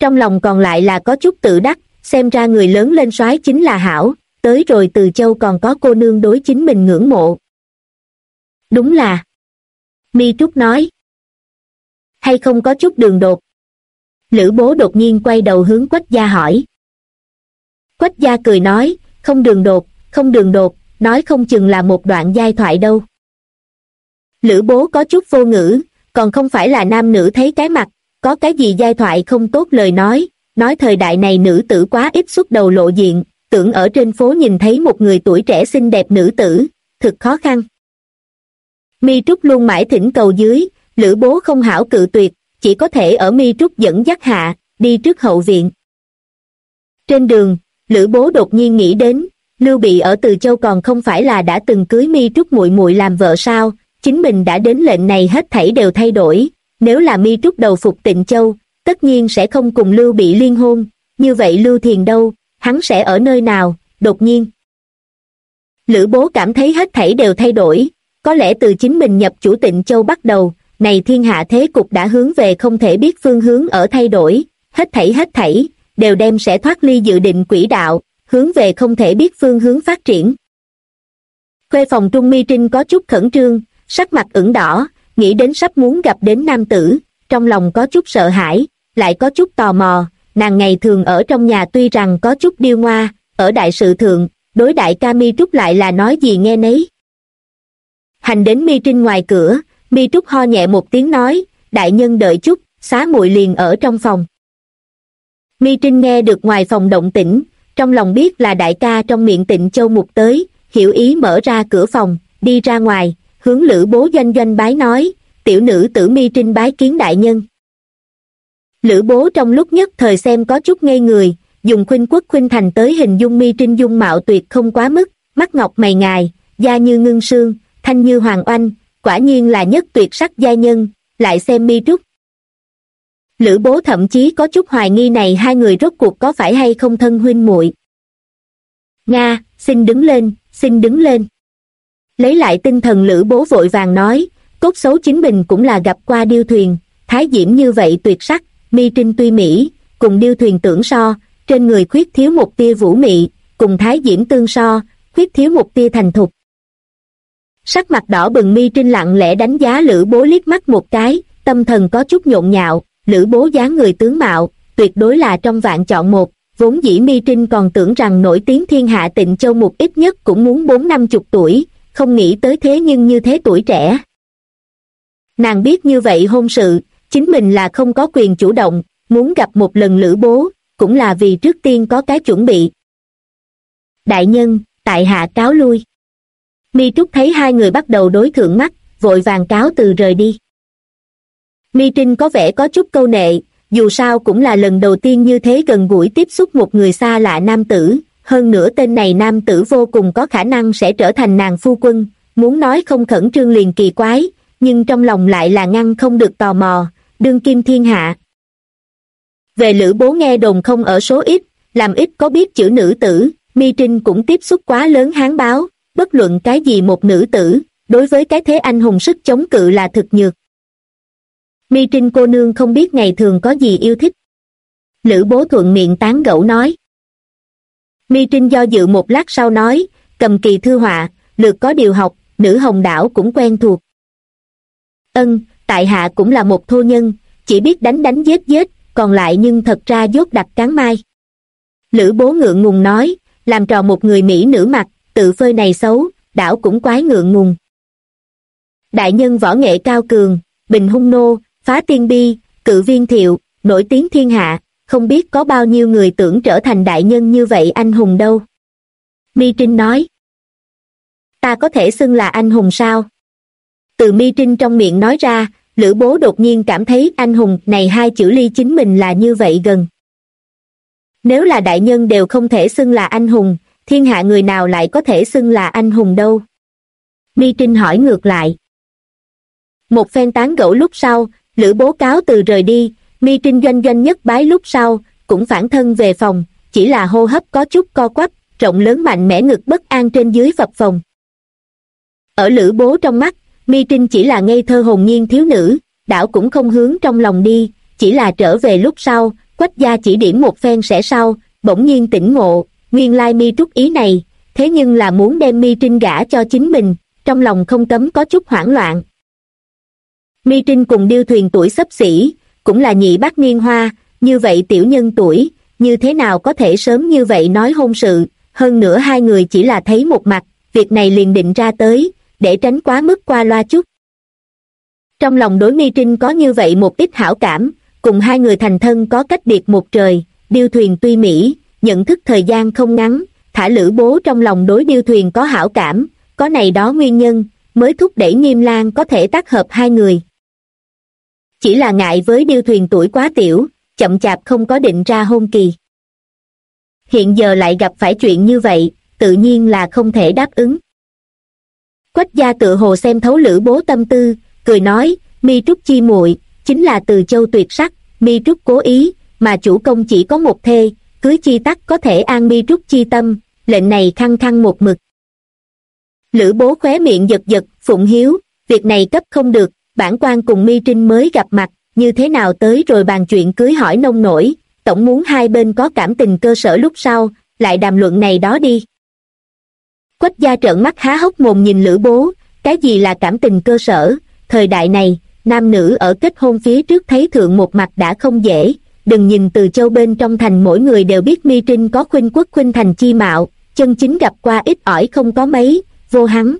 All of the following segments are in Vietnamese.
trong lòng còn lại là có chút tự đắc, xem ra người lớn lên soái chính là hảo, tới rồi Từ Châu còn có cô nương đối chính mình ngưỡng mộ. Đúng là. Mi Trúc nói. Hay không có chút đường đột? Lữ Bố đột nhiên quay đầu hướng Quách gia hỏi. Quách gia cười nói, không đường đột, không đường đột, nói không chừng là một đoạn giai thoại đâu. Lữ Bố có chút vô ngữ, còn không phải là nam nữ thấy cái mặt, có cái gì giai thoại không tốt lời nói thời đại này nữ tử quá ít xuất đầu lộ diện, tưởng ở trên phố nhìn thấy một người tuổi trẻ xinh đẹp nữ tử, thực khó khăn. Mi Trúc luôn mãi thỉnh cầu dưới, Lữ Bố không hảo cự tuyệt, chỉ có thể ở Mi Trúc dẫn dắt hạ, đi trước hậu viện. Trên đường, Lữ Bố đột nhiên nghĩ đến, Lưu Bị ở Từ Châu còn không phải là đã từng cưới Mi Trúc muội muội làm vợ sao, chính mình đã đến lệnh này hết thảy đều thay đổi, nếu là Mi Trúc đầu phục Tịnh Châu, tất nhiên sẽ không cùng Lưu Bị liên hôn, như vậy Lưu Thiền đâu, hắn sẽ ở nơi nào, đột nhiên. Lữ Bố cảm thấy hết thảy đều thay đổi, có lẽ từ chính mình nhập chủ Tịnh Châu bắt đầu, này thiên hạ thế cục đã hướng về không thể biết phương hướng ở thay đổi, hết thảy, đều đem sẽ thoát ly dự định quỹ đạo, hướng về không thể biết phương hướng phát triển. Khuê phòng Trung Mi Trinh có chút khẩn trương, sắc mặt ửng đỏ, nghĩ đến sắp muốn gặp đến nam tử, trong lòng có chút sợ hãi, lại có chút tò mò, nàng ngày thường ở trong nhà tuy rằng có chút điêu ngoa, ở đại sự thượng, đối đại ca Mi Trúc lại là nói gì nghe nấy. Hành đến Mi Trinh ngoài cửa, Mi Trúc ho nhẹ một tiếng nói, đại nhân đợi chút, xá muội liền ở trong phòng. Mi Trinh nghe được ngoài phòng động tĩnh, trong lòng biết là đại ca trong miệng Tịnh Châu Mục tới, hiểu ý mở ra cửa phòng, đi ra ngoài, hướng Lữ Bố doanh doanh bái nói, tiểu nữ tử Mi Trinh bái kiến đại nhân. Lữ Bố trong lúc nhất thời xem có chút ngây người, dùng khuynh quốc khuynh thành tới hình dung Mi Trinh dung mạo tuyệt không quá mức, mắt ngọc mày ngài, da như ngưng sương, thanh như hoàng oanh, quả nhiên là nhất tuyệt sắc giai nhân, lại xem Mi Trúc. Lữ Bố thậm chí có chút hoài nghi này hai người rốt cuộc có phải hay không thân huynh muội. Nga, xin đứng lên, xin đứng lên. Lấy lại tinh thần Lữ Bố vội vàng nói, cốt xấu chính mình cũng là gặp qua điêu thuyền, thái diễm như vậy tuyệt sắc, Mi Trinh tuy mỹ, cùng điêu thuyền tưởng so, trên người khuyết thiếu một tia vũ mị, cùng thái diễm tương so, khuyết thiếu một tia thành thục. Sắc mặt đỏ bừng Mi Trinh lặng lẽ đánh giá Lữ Bố liếc mắt một cái, tâm thần có chút nhộn nhạo, Lữ Bố dáng người tướng mạo, tuyệt đối là trong vạn chọn một, vốn dĩ Mi Trinh còn tưởng rằng nổi tiếng thiên hạ Tịnh Châu Mục ít nhất cũng muốn 40-50 tuổi, không nghĩ tới thế nhưng như thế tuổi trẻ. Nàng biết như vậy hôn sự, chính mình là không có quyền chủ động, muốn gặp một lần Lữ Bố, cũng là vì trước tiên có cái chuẩn bị. Đại nhân, tại hạ cáo lui. Mi Trúc thấy hai người bắt đầu đối thượng mắt, vội vàng cáo từ rời đi. Mi Trinh có vẻ có chút câu nệ, dù sao cũng là lần đầu tiên như thế gần gũi tiếp xúc một người xa lạ nam tử, hơn nữa tên này nam tử vô cùng có khả năng sẽ trở thành nàng phu quân, muốn nói không khẩn trương liền kỳ quái, nhưng trong lòng lại là ngăn không được tò mò, đương kim thiên hạ. Về Lữ Bố nghe đồn không ở số ít, làm ít có biết chữ nữ tử, Mi Trinh cũng tiếp xúc quá lớn hán báo, bất luận cái gì một nữ tử, đối với cái thế anh hùng sức chống cự là thực nhược. Mi Trinh cô nương không biết ngày thường có gì yêu thích. Lữ Bố thuận miệng tán gẫu nói. Mi Trinh do dự một lát sau nói, cầm kỳ thư họa, lược có điều học, nữ hồng đảo cũng quen thuộc. Tại hạ cũng là một thô nhân, chỉ biết đánh giết, còn lại nhưng thật ra dốt đặc cán mai. Lữ Bố ngượng ngùng nói, làm trò một người mỹ nữ mặt, tự phơi này xấu, đảo cũng quái ngượng ngùng. Đại nhân võ nghệ cao cường, bình hung nô, phá tiên bi, cự viên thiệu, nổi tiếng thiên hạ, không biết có bao nhiêu người tưởng trở thành đại nhân như vậy anh hùng đâu. Mi Trinh nói. Ta có thể xưng là anh hùng sao? Từ Mi Trinh trong miệng nói ra, Lữ Bố đột nhiên cảm thấy anh hùng này hai chữ ly chính mình là như vậy gần. Nếu là đại nhân đều không thể xưng là anh hùng, thiên hạ người nào lại có thể xưng là anh hùng đâu? Mi Trinh hỏi ngược lại. Một phen tán gẫu lúc sau, Lữ Bố cáo từ rời đi, Mi Trinh doanh doanh nhất bái lúc sau, cũng phản thân về phòng, chỉ là hô hấp có chút co quắp, rộng lớn mạnh mẽ ngực bất an trên dưới phập phồng. Ở Lữ Bố trong mắt, Mi Trinh chỉ là ngây thơ hồn nhiên thiếu nữ, đảo cũng không hướng trong lòng đi, chỉ là trở về lúc sau, Quách gia chỉ điểm một phen sẽ sau, bỗng nhiên tỉnh ngộ, nguyên lai Mi Trúc ý này, thế nhưng là muốn đem Mi Trinh gả cho chính mình, trong lòng không cấm có chút hoảng loạn. Mi Trinh cùng Điêu Thuyền tuổi xấp xỉ, cũng là nhị bát niên hoa, như vậy tiểu nhân tuổi, như thế nào có thể sớm như vậy nói hôn sự, hơn nữa hai người chỉ là thấy một mặt, việc này liền định ra tới, để tránh quá mức qua loa chút. Trong lòng đối Mi Trinh có như vậy một ít hảo cảm, cùng hai người thành thân có cách biệt một trời, Điêu Thuyền tuy mỹ, nhận thức thời gian không ngắn, thả Lữ Bố trong lòng đối Điêu Thuyền có hảo cảm, có này đó nguyên nhân, mới thúc đẩy Nghiêm Lang có thể tác hợp hai người. Chỉ là ngại với Điêu Thuyền tuổi quá tiểu, chậm chạp không có định ra hôn kỳ. Hiện giờ lại gặp phải chuyện như vậy, tự nhiên là không thể đáp ứng. Quách gia tự hồ xem thấu Lữ Bố tâm tư, cười nói, Mi Trúc chi muội chính là Từ Châu tuyệt sắc, Mi Trúc cố ý, mà chủ công chỉ có một thê, cưới chi tắc có thể an Mi Trúc chi tâm, lệnh này khăng khăng một mực. Lữ Bố khóe miệng giật giật, Phụng Hiếu, việc này cấp không được, bản quan cùng Mi Trinh mới gặp mặt, như thế nào tới rồi bàn chuyện cưới hỏi nông nổi, tổng muốn hai bên có cảm tình cơ sở lúc sau, lại đàm luận này đó đi. Quách gia trợn mắt há hốc mồm nhìn Lữ Bố, cái gì là cảm tình cơ sở, thời đại này, nam nữ ở kết hôn phía trước thấy thượng một mặt đã không dễ, đừng nhìn Từ Châu bên trong thành mỗi người đều biết Mi Trinh có khuynh quốc khuynh thành chi mạo, chân chính gặp qua ít ỏi không có mấy, vô hắn.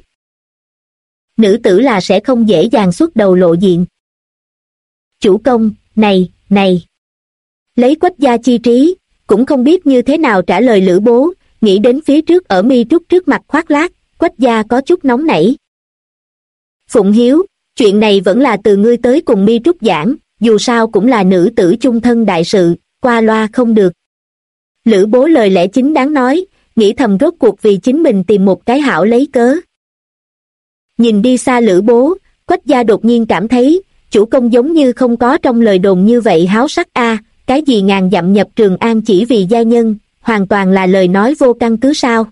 Nữ tử là sẽ không dễ dàng xuất đầu lộ diện. Chủ công, này. Lấy Quách gia chi trí, cũng không biết như thế nào trả lời Lữ Bố, nghĩ đến phía trước ở Mi Trúc trước mặt khoác lác, Quách gia có chút nóng nảy. Phụng Hiếu, chuyện này vẫn là từ ngươi tới cùng Mi Trúc giảng, dù sao cũng là nữ tử chung thân đại sự, qua loa không được. Lữ Bố lời lẽ chính đáng nói, nghĩ thầm rốt cuộc vì chính mình tìm một cái hảo lấy cớ. Nhìn đi xa Lữ Bố, Quách gia đột nhiên cảm thấy, chủ công giống như không có trong lời đồn như vậy háo sắc cái gì ngàn dặm nhập Trường An chỉ vì gia nhân, hoàn toàn là lời nói vô căn cứ sao.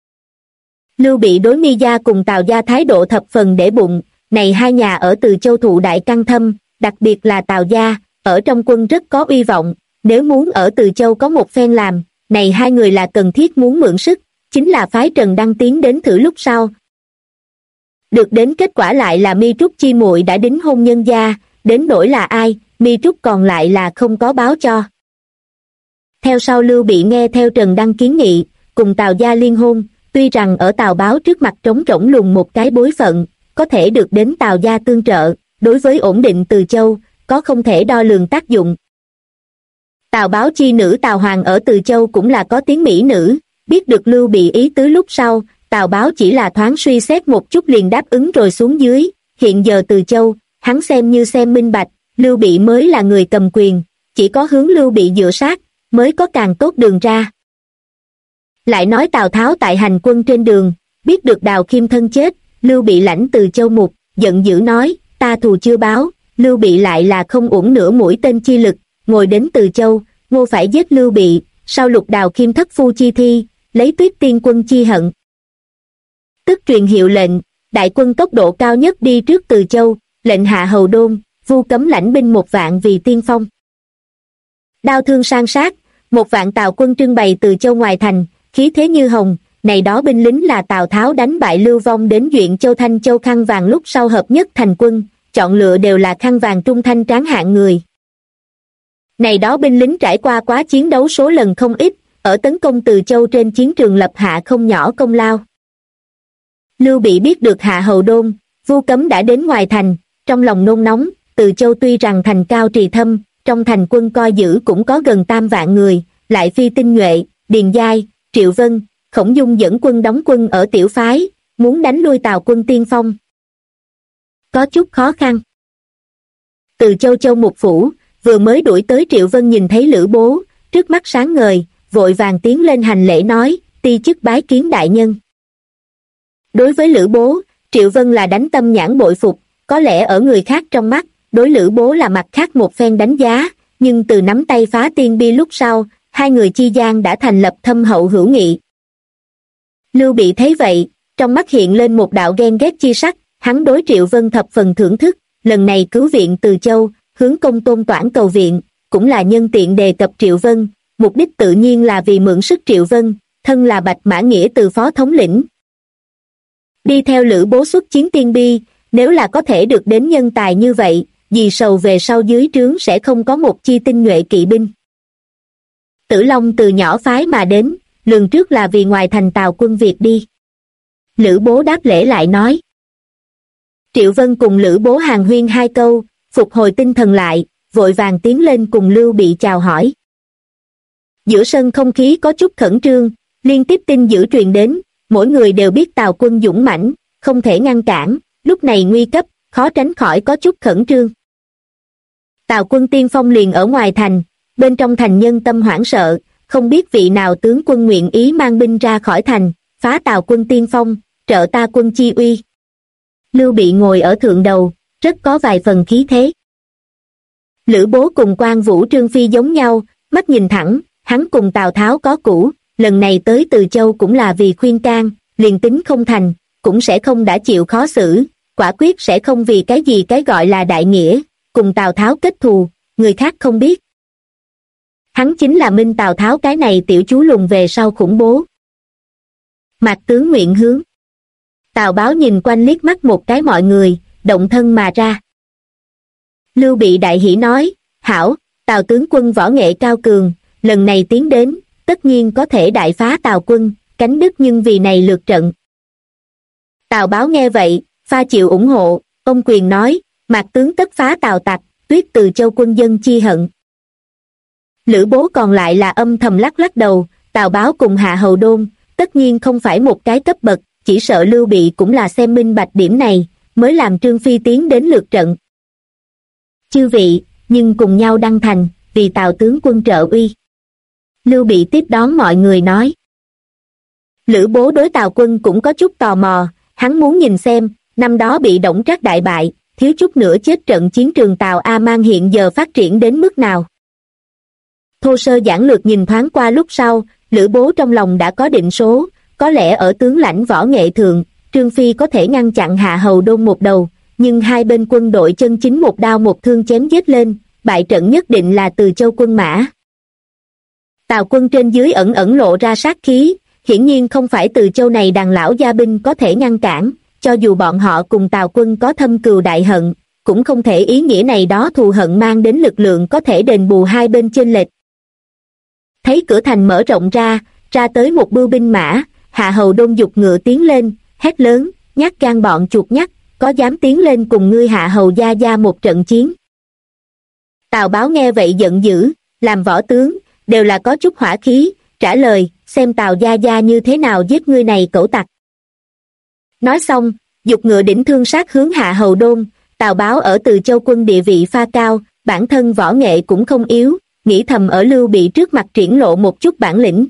Lưu Bị đối Mi gia cùng Tào gia thái độ thập phần để bụng, này hai nhà ở Từ Châu thụ đại căn thâm, đặc biệt là Tào gia, ở trong quân rất có uy vọng, nếu muốn ở Từ Châu có một phen làm, này hai người là cần thiết muốn mượn sức, chính là phái Trần Đăng tiến đến thử lúc sau. Được đến kết quả lại là Mi Trúc chi muội đã đính hôn nhân gia, đến nỗi là ai, Mi Trúc còn lại là không có báo cho. Theo sau Lưu Bị nghe theo Trần Đăng kiến nghị, cùng Tào gia liên hôn, tuy rằng ở Tào Báo trước mặt trống rỗng lùn một cái bối phận, có thể được đến Tào gia tương trợ, đối với ổn định Từ Châu, có không thể đo lường tác dụng. Tào Báo chi nữ Tào Hoàng ở Từ Châu cũng là có tiếng mỹ nữ, biết được Lưu Bị ý tứ lúc sau, Tào Báo chỉ là thoáng suy xét một chút liền đáp ứng rồi xuống dưới, hiện giờ Từ Châu, hắn xem như xem minh bạch, Lưu Bị mới là người cầm quyền, chỉ có hướng Lưu Bị dựa sát, mới có càng tốt đường ra. Lại nói Tào Tháo tại hành quân trên đường, biết được Đào Khiêm thân chết, Lưu Bị lãnh Từ Châu mục, giận dữ nói, ta thù chưa báo, Lưu Bị lại là không uổng nửa mũi tên chi lực, ngồi đến Từ Châu, Ngô phải giết Lưu Bị, sau lục Đào Khiêm thất phu chi thi, lấy Tuyết Tiên quân chi hận. Tức truyền hiệu lệnh, đại quân tốc độ cao nhất đi trước Từ Châu, lệnh hạ hầu đôn, Vu Cấm lãnh binh 1.000 vì tiên phong. Đao thương san sát, 1.000 Tào quân trưng bày Từ Châu ngoài thành, khí thế như hồng, này đó binh lính là Tào Tháo đánh bại Lưu Vong đến Duyện Châu Thanh Châu khăn vàng lúc sau hợp nhất thành quân, chọn lựa đều là khăn vàng trung thanh tráng hạng người. Này đó binh lính trải qua quá chiến đấu số lần không ít, ở tấn công Từ Châu trên chiến trường lập hạ không nhỏ công lao. Lưu Bị biết được hạ hầu đôn, Vu Cấm đã đến ngoài thành, trong lòng nôn nóng, Từ Châu tuy rằng thành cao trì thâm, trong thành quân coi giữ cũng có gần 3 vạn người, lại phi tinh nhuệ, Điền Giai, Triệu Vân, Khổng Dung dẫn quân đóng quân ở tiểu phái, muốn đánh lui Tào quân tiên phong. Có chút khó khăn. Từ Châu Mục phủ, vừa mới đuổi tới Triệu Vân nhìn thấy Lữ Bố, trước mắt sáng ngời, vội vàng tiến lên hành lễ nói, ti chức bái kiến đại nhân. Đối với Lữ Bố, Triệu Vân là đánh tâm nhãn bội phục, có lẽ ở người khác trong mắt, đối Lữ Bố là mặt khác một phen đánh giá, nhưng từ nắm tay phá tiên bi lúc sau, hai người chi gian đã thành lập thâm hậu hữu nghị. Lưu Bị thấy vậy, trong mắt hiện lên một đạo ghen ghét chi sắc, hắn đối Triệu Vân thập phần thưởng thức, lần này cứu viện Từ Châu, hướng Công Tôn Toản cầu viện, cũng là nhân tiện đề cập Triệu Vân, mục đích tự nhiên là vì mượn sức Triệu Vân, thân là Bạch Mã Nghĩa từ phó thống lĩnh. Đi theo Lữ Bố xuất chiến Tiên Bi, nếu là có thể được đến nhân tài như vậy, vì sầu về sau dưới trướng sẽ không có một chi tinh nhuệ kỵ binh. Tử Long từ nhỏ phái mà đến, lường trước là vì ngoài thành Tào quân Việt đi. Lữ Bố đáp lễ lại nói. Triệu Vân cùng Lữ Bố hàn huyên hai câu, phục hồi tinh thần lại, vội vàng tiến lên cùng Lưu Bị chào hỏi. Giữa sân không khí có chút khẩn trương, liên tiếp tin dữ truyền đến, mỗi người đều biết Tào quân dũng mãnh, không thể ngăn cản, lúc này nguy cấp, khó tránh khỏi có chút khẩn trương. Tào quân tiên phong liền ở ngoài thành, bên trong thành nhân tâm hoảng sợ, không biết vị nào tướng quân nguyện ý mang binh ra khỏi thành, phá Tào quân tiên phong, trợ ta quân chi uy. Lưu Bị ngồi ở thượng đầu, rất có vài phần khí thế. Lữ Bố cùng Quan Vũ Trương Phi giống nhau, mắt nhìn thẳng, hắn cùng Tào Tháo có cũ, lần này tới Từ Châu cũng là vì khuyên can, liền tính không thành, cũng sẽ không đã chịu khó xử, quả quyết sẽ không vì cái gì cái gọi là đại nghĩa, cùng Tào Tháo kết thù, người khác không biết. Hắn chính là minh Tào Tháo cái này tiểu chú lùn về sau khủng bố. Mạc tướng nguyện hướng. Tào Báo nhìn quanh liếc mắt một cái mọi người, động thân mà ra. Lưu Bị đại hỉ nói, hảo, Tào tướng quân võ nghệ cao cường, lần này tiến đến, tất nhiên có thể đại phá Tào quân, cánh đức nhưng vì này lượt trận. Tào Báo nghe vậy, pha chịu ủng hộ, ông quyền nói, Mạc tướng tất phá Tào tặc, tuyết Từ Châu quân dân chi hận. Lữ Bố còn lại là âm thầm lắc lắc đầu, Tào Báo cùng Hạ Hầu Đôn, tất nhiên không phải một cái cấp bậc, chỉ sợ Lưu Bị cũng là xem minh bạch điểm này, mới làm Trương Phi tiến đến lượt trận. Chư vị, nhưng cùng nhau đăng thành, vì Tào tướng quân trợ uy. Lưu Bị tiếp đón mọi người nói. Lữ Bố đối Tào quân cũng có chút tò mò, hắn muốn nhìn xem, năm đó bị Đổng Trác đại bại, thiếu chút nữa chết trận chiến trường Tào A Mang hiện giờ phát triển đến mức nào. Thô sơ giản lược nhìn thoáng qua lúc sau, Lữ Bố trong lòng đã có định số, có lẽ ở tướng lãnh võ nghệ thượng, Trương Phi có thể ngăn chặn Hạ Hầu Đôn một đầu, nhưng hai bên quân đội chân chính một đao một thương chém giết lên, bại trận nhất định là Từ Châu quân mã. Tào quân trên dưới ẩn ẩn lộ ra sát khí, hiển nhiên không phải Từ Châu này đàn lão gia binh có thể ngăn cản, cho dù bọn họ cùng Tào quân có thâm cừu đại hận, cũng không thể ý nghĩa này đó thù hận mang đến lực lượng có thể đền bù hai bên chênh lệch. Thấy cửa thành mở rộng ra tới một bưu binh mã, Hạ Hầu Đôn giục ngựa tiến lên, hét lớn, nhát gan bọn chuột nhắt, có dám tiến lên cùng ngươi Hạ Hầu gia một trận chiến. Tào Báo nghe vậy giận dữ, làm võ tướng, đều là có chút hỏa khí, trả lời, xem Tào gia như thế nào giết ngươi này cẩu tặc. Nói xong, giục ngựa đỉnh thương sát hướng Hạ Hầu Đôn, Tào Báo ở Từ Châu quân địa vị pha cao, bản thân võ nghệ cũng không yếu, nghĩ thầm ở Lưu Bị trước mặt triển lộ một chút bản lĩnh.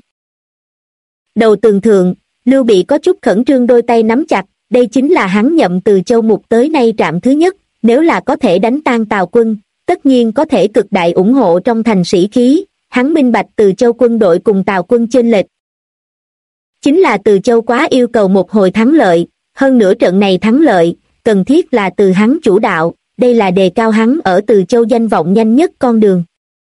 Đầu tường thượng, Lưu Bị có chút khẩn trương đôi tay nắm chặt, đây chính là hắn nhậm Từ Châu mục tới nay trạm thứ nhất, nếu là có thể đánh tan Tào quân, tất nhiên có thể cực đại ủng hộ trong thành sĩ khí, hắn minh bạch Từ Châu quân đội cùng Tào quân chênh lệch. Chính là Từ Châu quá yêu cầu một hồi thắng lợi, hơn nữa trận này thắng lợi, cần thiết là từ hắn chủ đạo, đây là đề cao hắn ở Từ Châu danh vọng nhanh nhất con đường.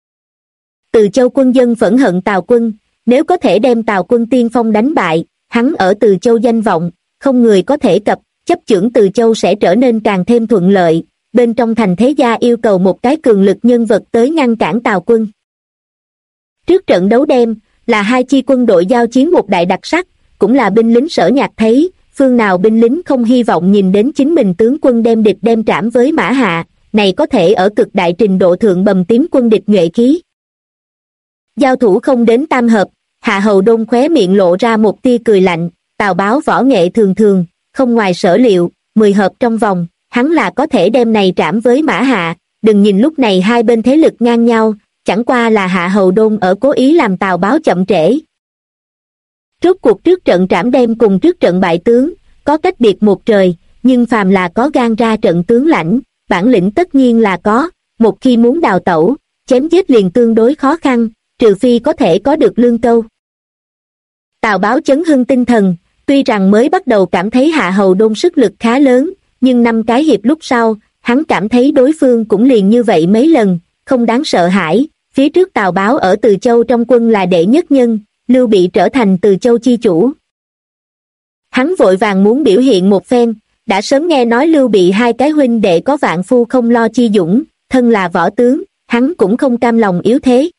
Từ Châu quân dân phẫn hận Tào quân, nếu có thể đem Tào quân tiên phong đánh bại, hắn ở Từ Châu danh vọng, không người có thể cập, chấp chưởng Từ Châu sẽ trở nên càng thêm thuận lợi, bên trong thành thế gia yêu cầu một cái cường lực nhân vật tới ngăn cản Tào quân. Trước trận đấu đêm, là hai chi quân đội giao chiến một đại đặc sắc, cũng là binh lính Sở Nhạc thấy, phương nào binh lính không hy vọng nhìn đến chính mình tướng quân đem địch đem trảm với mã hạ, này có thể ở cực đại trình độ thượng bầm tím quân địch nhuệ khí. Giao thủ không đến tam hợp, Hạ Hầu Đôn khóe miệng lộ ra một tia cười lạnh, Tào Báo võ nghệ thường thường, không ngoài sở liệu, 10 hợp trong vòng, hắn là có thể đem này trảm với mã hạ, đừng nhìn lúc này hai bên thế lực ngang nhau, chẳng qua là Hạ Hầu Đôn ở cố ý làm Tào Báo chậm trễ. Rốt cuộc trước trận trảm đem cùng trước trận bại tướng, có cách biệt một trời, nhưng phàm là có gan ra trận tướng lãnh, bản lĩnh tất nhiên là có, một khi muốn đào tẩu, chém giết liền tương đối khó khăn, trừ phi có thể có được lương câu. Tào Báo chấn hưng tinh thần, tuy rằng mới bắt đầu cảm thấy Hạ Hầu Đôn sức lực khá lớn, nhưng 5 cái hiệp lúc sau, hắn cảm thấy đối phương cũng liền như vậy mấy lần, không đáng sợ hãi, phía trước Tào Báo ở Từ Châu trong quân là đệ nhất nhân, Lưu Bị trở thành Từ Châu chi chủ. Hắn vội vàng muốn biểu hiện một phen, đã sớm nghe nói Lưu Bị hai cái huynh đệ có vạn phu không lo chi dũng, thân là võ tướng, hắn cũng không cam lòng yếu thế.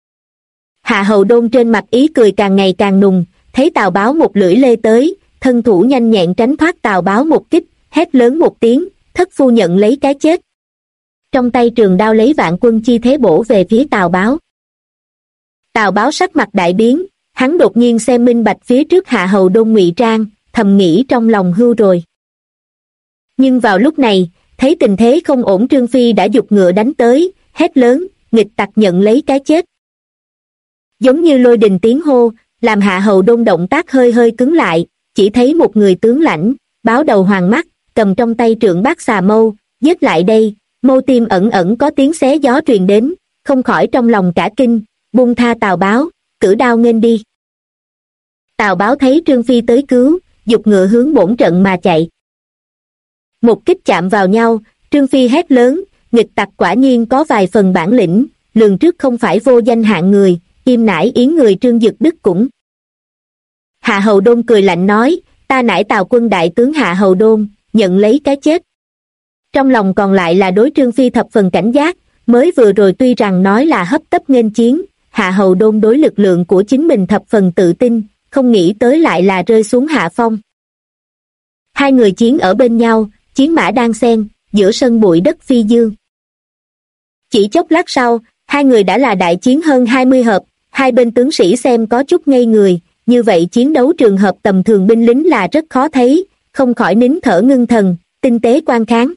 Hạ Hầu Đôn trên mặt ý cười càng ngày càng nùng, thấy Tào Báo một lưỡi lê tới, thân thủ nhanh nhẹn tránh thoát Tào Báo một kích, hét lớn một tiếng, thất phu nhận lấy cái chết. Trong tay trường đao lấy vạn quân chi thế bổ về phía Tào Báo. Tào Báo sắc mặt đại biến, hắn đột nhiên xem minh bạch phía trước Hạ Hầu Đôn ngụy trang, thầm nghĩ trong lòng hưu rồi. Nhưng vào lúc này, thấy tình thế không ổn, Trương Phi đã giục ngựa đánh tới, hét lớn, nghịch tặc nhận lấy cái chết. Giống như lôi đình tiếng hô, làm Hạ Hầu Đôn động tác hơi hơi cứng lại, chỉ thấy một người tướng lãnh, báo đầu hoàng mắt, cầm trong tay trượng bát xà mâu, giết lại đây, mâu tim ẩn ẩn có tiếng xé gió truyền đến, không khỏi trong lòng cả kinh, buông tha Tào Báo, cử đao nghênh đi. Tào Báo thấy Trương Phi tới cứu, giục ngựa hướng bổn trận mà chạy. Một kích chạm vào nhau, Trương Phi hét lớn, nghịch tặc quả nhiên có vài phần bản lĩnh, lường trước không phải vô danh hạng người, im nải yến người Trương Dực Đức cũng. Hạ Hầu Đôn cười lạnh nói, ta nải Tào quân đại tướng Hạ Hầu Đôn, nhận lấy cái chết. Trong lòng còn lại là đối Trương Phi thập phần cảnh giác, mới vừa rồi tuy rằng nói là hấp tấp nghênh chiến, Hạ Hầu Đôn đối lực lượng của chính mình thập phần tự tin, không nghĩ tới lại là rơi xuống hạ phong. Hai người chiến ở bên nhau, chiến mã đan xen, giữa sân bụi đất phi dương. Chỉ chốc lát sau, hai người đã là đại chiến hơn 20 hợp, hai bên tướng sĩ xem có chút ngây người, như vậy chiến đấu trường hợp tầm thường binh lính là rất khó thấy, không khỏi nín thở ngưng thần, tinh tế quan kháng.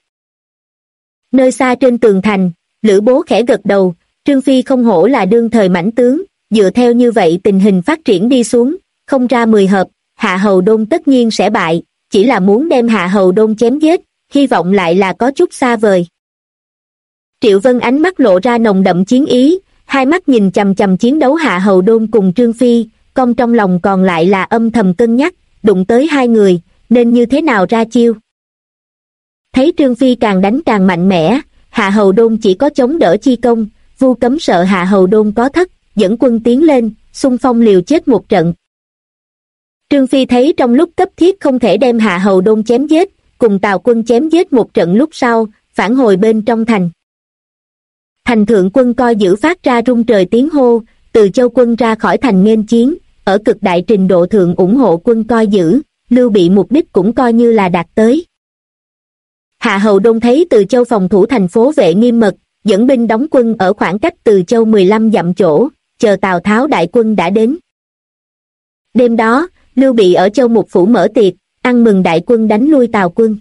Nơi xa trên tường thành, Lữ Bố khẽ gật đầu, Trương Phi không hổ là đương thời mãnh tướng, dựa theo như vậy tình hình phát triển đi xuống, không ra 10 hợp, Hạ Hầu Đôn tất nhiên sẽ bại, chỉ là muốn đem Hạ Hầu Đôn chém giết, hy vọng lại là có chút xa vời. Triệu Vân ánh mắt lộ ra nồng đậm chiến ý, hai mắt nhìn chằm chằm chiến đấu Hạ Hầu Đôn cùng Trương Phi, cong trong lòng còn lại là âm thầm cân nhắc, đụng tới hai người, nên như thế nào ra chiêu. Thấy Trương Phi càng đánh càng mạnh mẽ, Hạ Hầu Đôn chỉ có chống đỡ chi công, Vu Cấm sợ Hạ Hầu Đôn có thất, dẫn quân tiến lên, xung phong liều chết một trận. Trương Phi thấy trong lúc cấp thiết không thể đem Hạ Hầu Đôn chém giết, cùng Tào quân chém giết một trận lúc sau, phản hồi bên trong thành. Thành thượng quân coi giữ phát ra rung trời tiếng hô, Từ Châu quân ra khỏi thành nghênh chiến, ở cực đại trình độ thượng ủng hộ quân coi giữ, Lưu Bị mục đích cũng coi như là đạt tới. Hạ Hầu Đôn thấy Từ Châu phòng thủ thành phố vệ nghiêm mật, dẫn binh đóng quân ở khoảng cách Từ Châu 15 dặm chỗ, chờ Tào Tháo đại quân đã đến. Đêm đó, Lưu Bị ở Châu Mục Phủ mở tiệc, ăn mừng đại quân đánh lui Tào quân.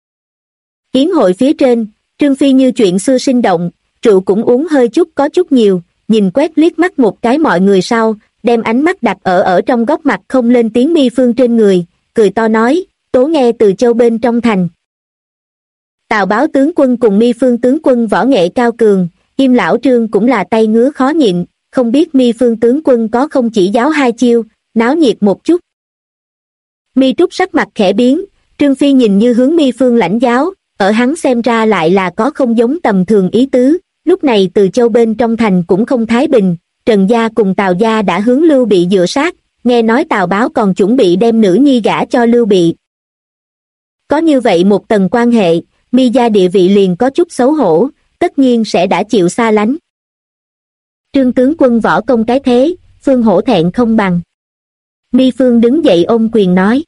Yến hội phía trên, Trương Phi như chuyện xưa sinh động, rượu cũng uống hơi chút có chút nhiều, nhìn quét liếc mắt một cái mọi người sau, đem ánh mắt đặt ở trong góc mặt không lên tiếng Mi Phương trên người, cười to nói, tố nghe Từ Châu bên trong thành. Tào Báo tướng quân cùng Mi Phương tướng quân võ nghệ cao cường, Im lão Trương cũng là tay ngứa khó nhịn, không biết Mi Phương tướng quân có không chỉ giáo hai chiêu, náo nhiệt một chút. Mi Trúc sắc mặt khẽ biến, Trương Phi nhìn như hướng Mi Phương lãnh giáo, ở hắn xem ra lại là có không giống tầm thường ý tứ, lúc này Từ Châu bên trong thành cũng không thái bình, Trần gia cùng Tào gia đã hướng Lưu Bị dựa sát, nghe nói Tào Báo còn chuẩn bị đem nữ nhi gả cho Lưu Bị. Có như vậy một tầng quan hệ, Mi gia địa vị liền có chút xấu hổ, tất nhiên sẽ đã chịu xa lánh. Trương tướng quân võ công cái thế, Phương hổ thẹn không bằng. Mi Phương đứng dậy ôm quyền nói.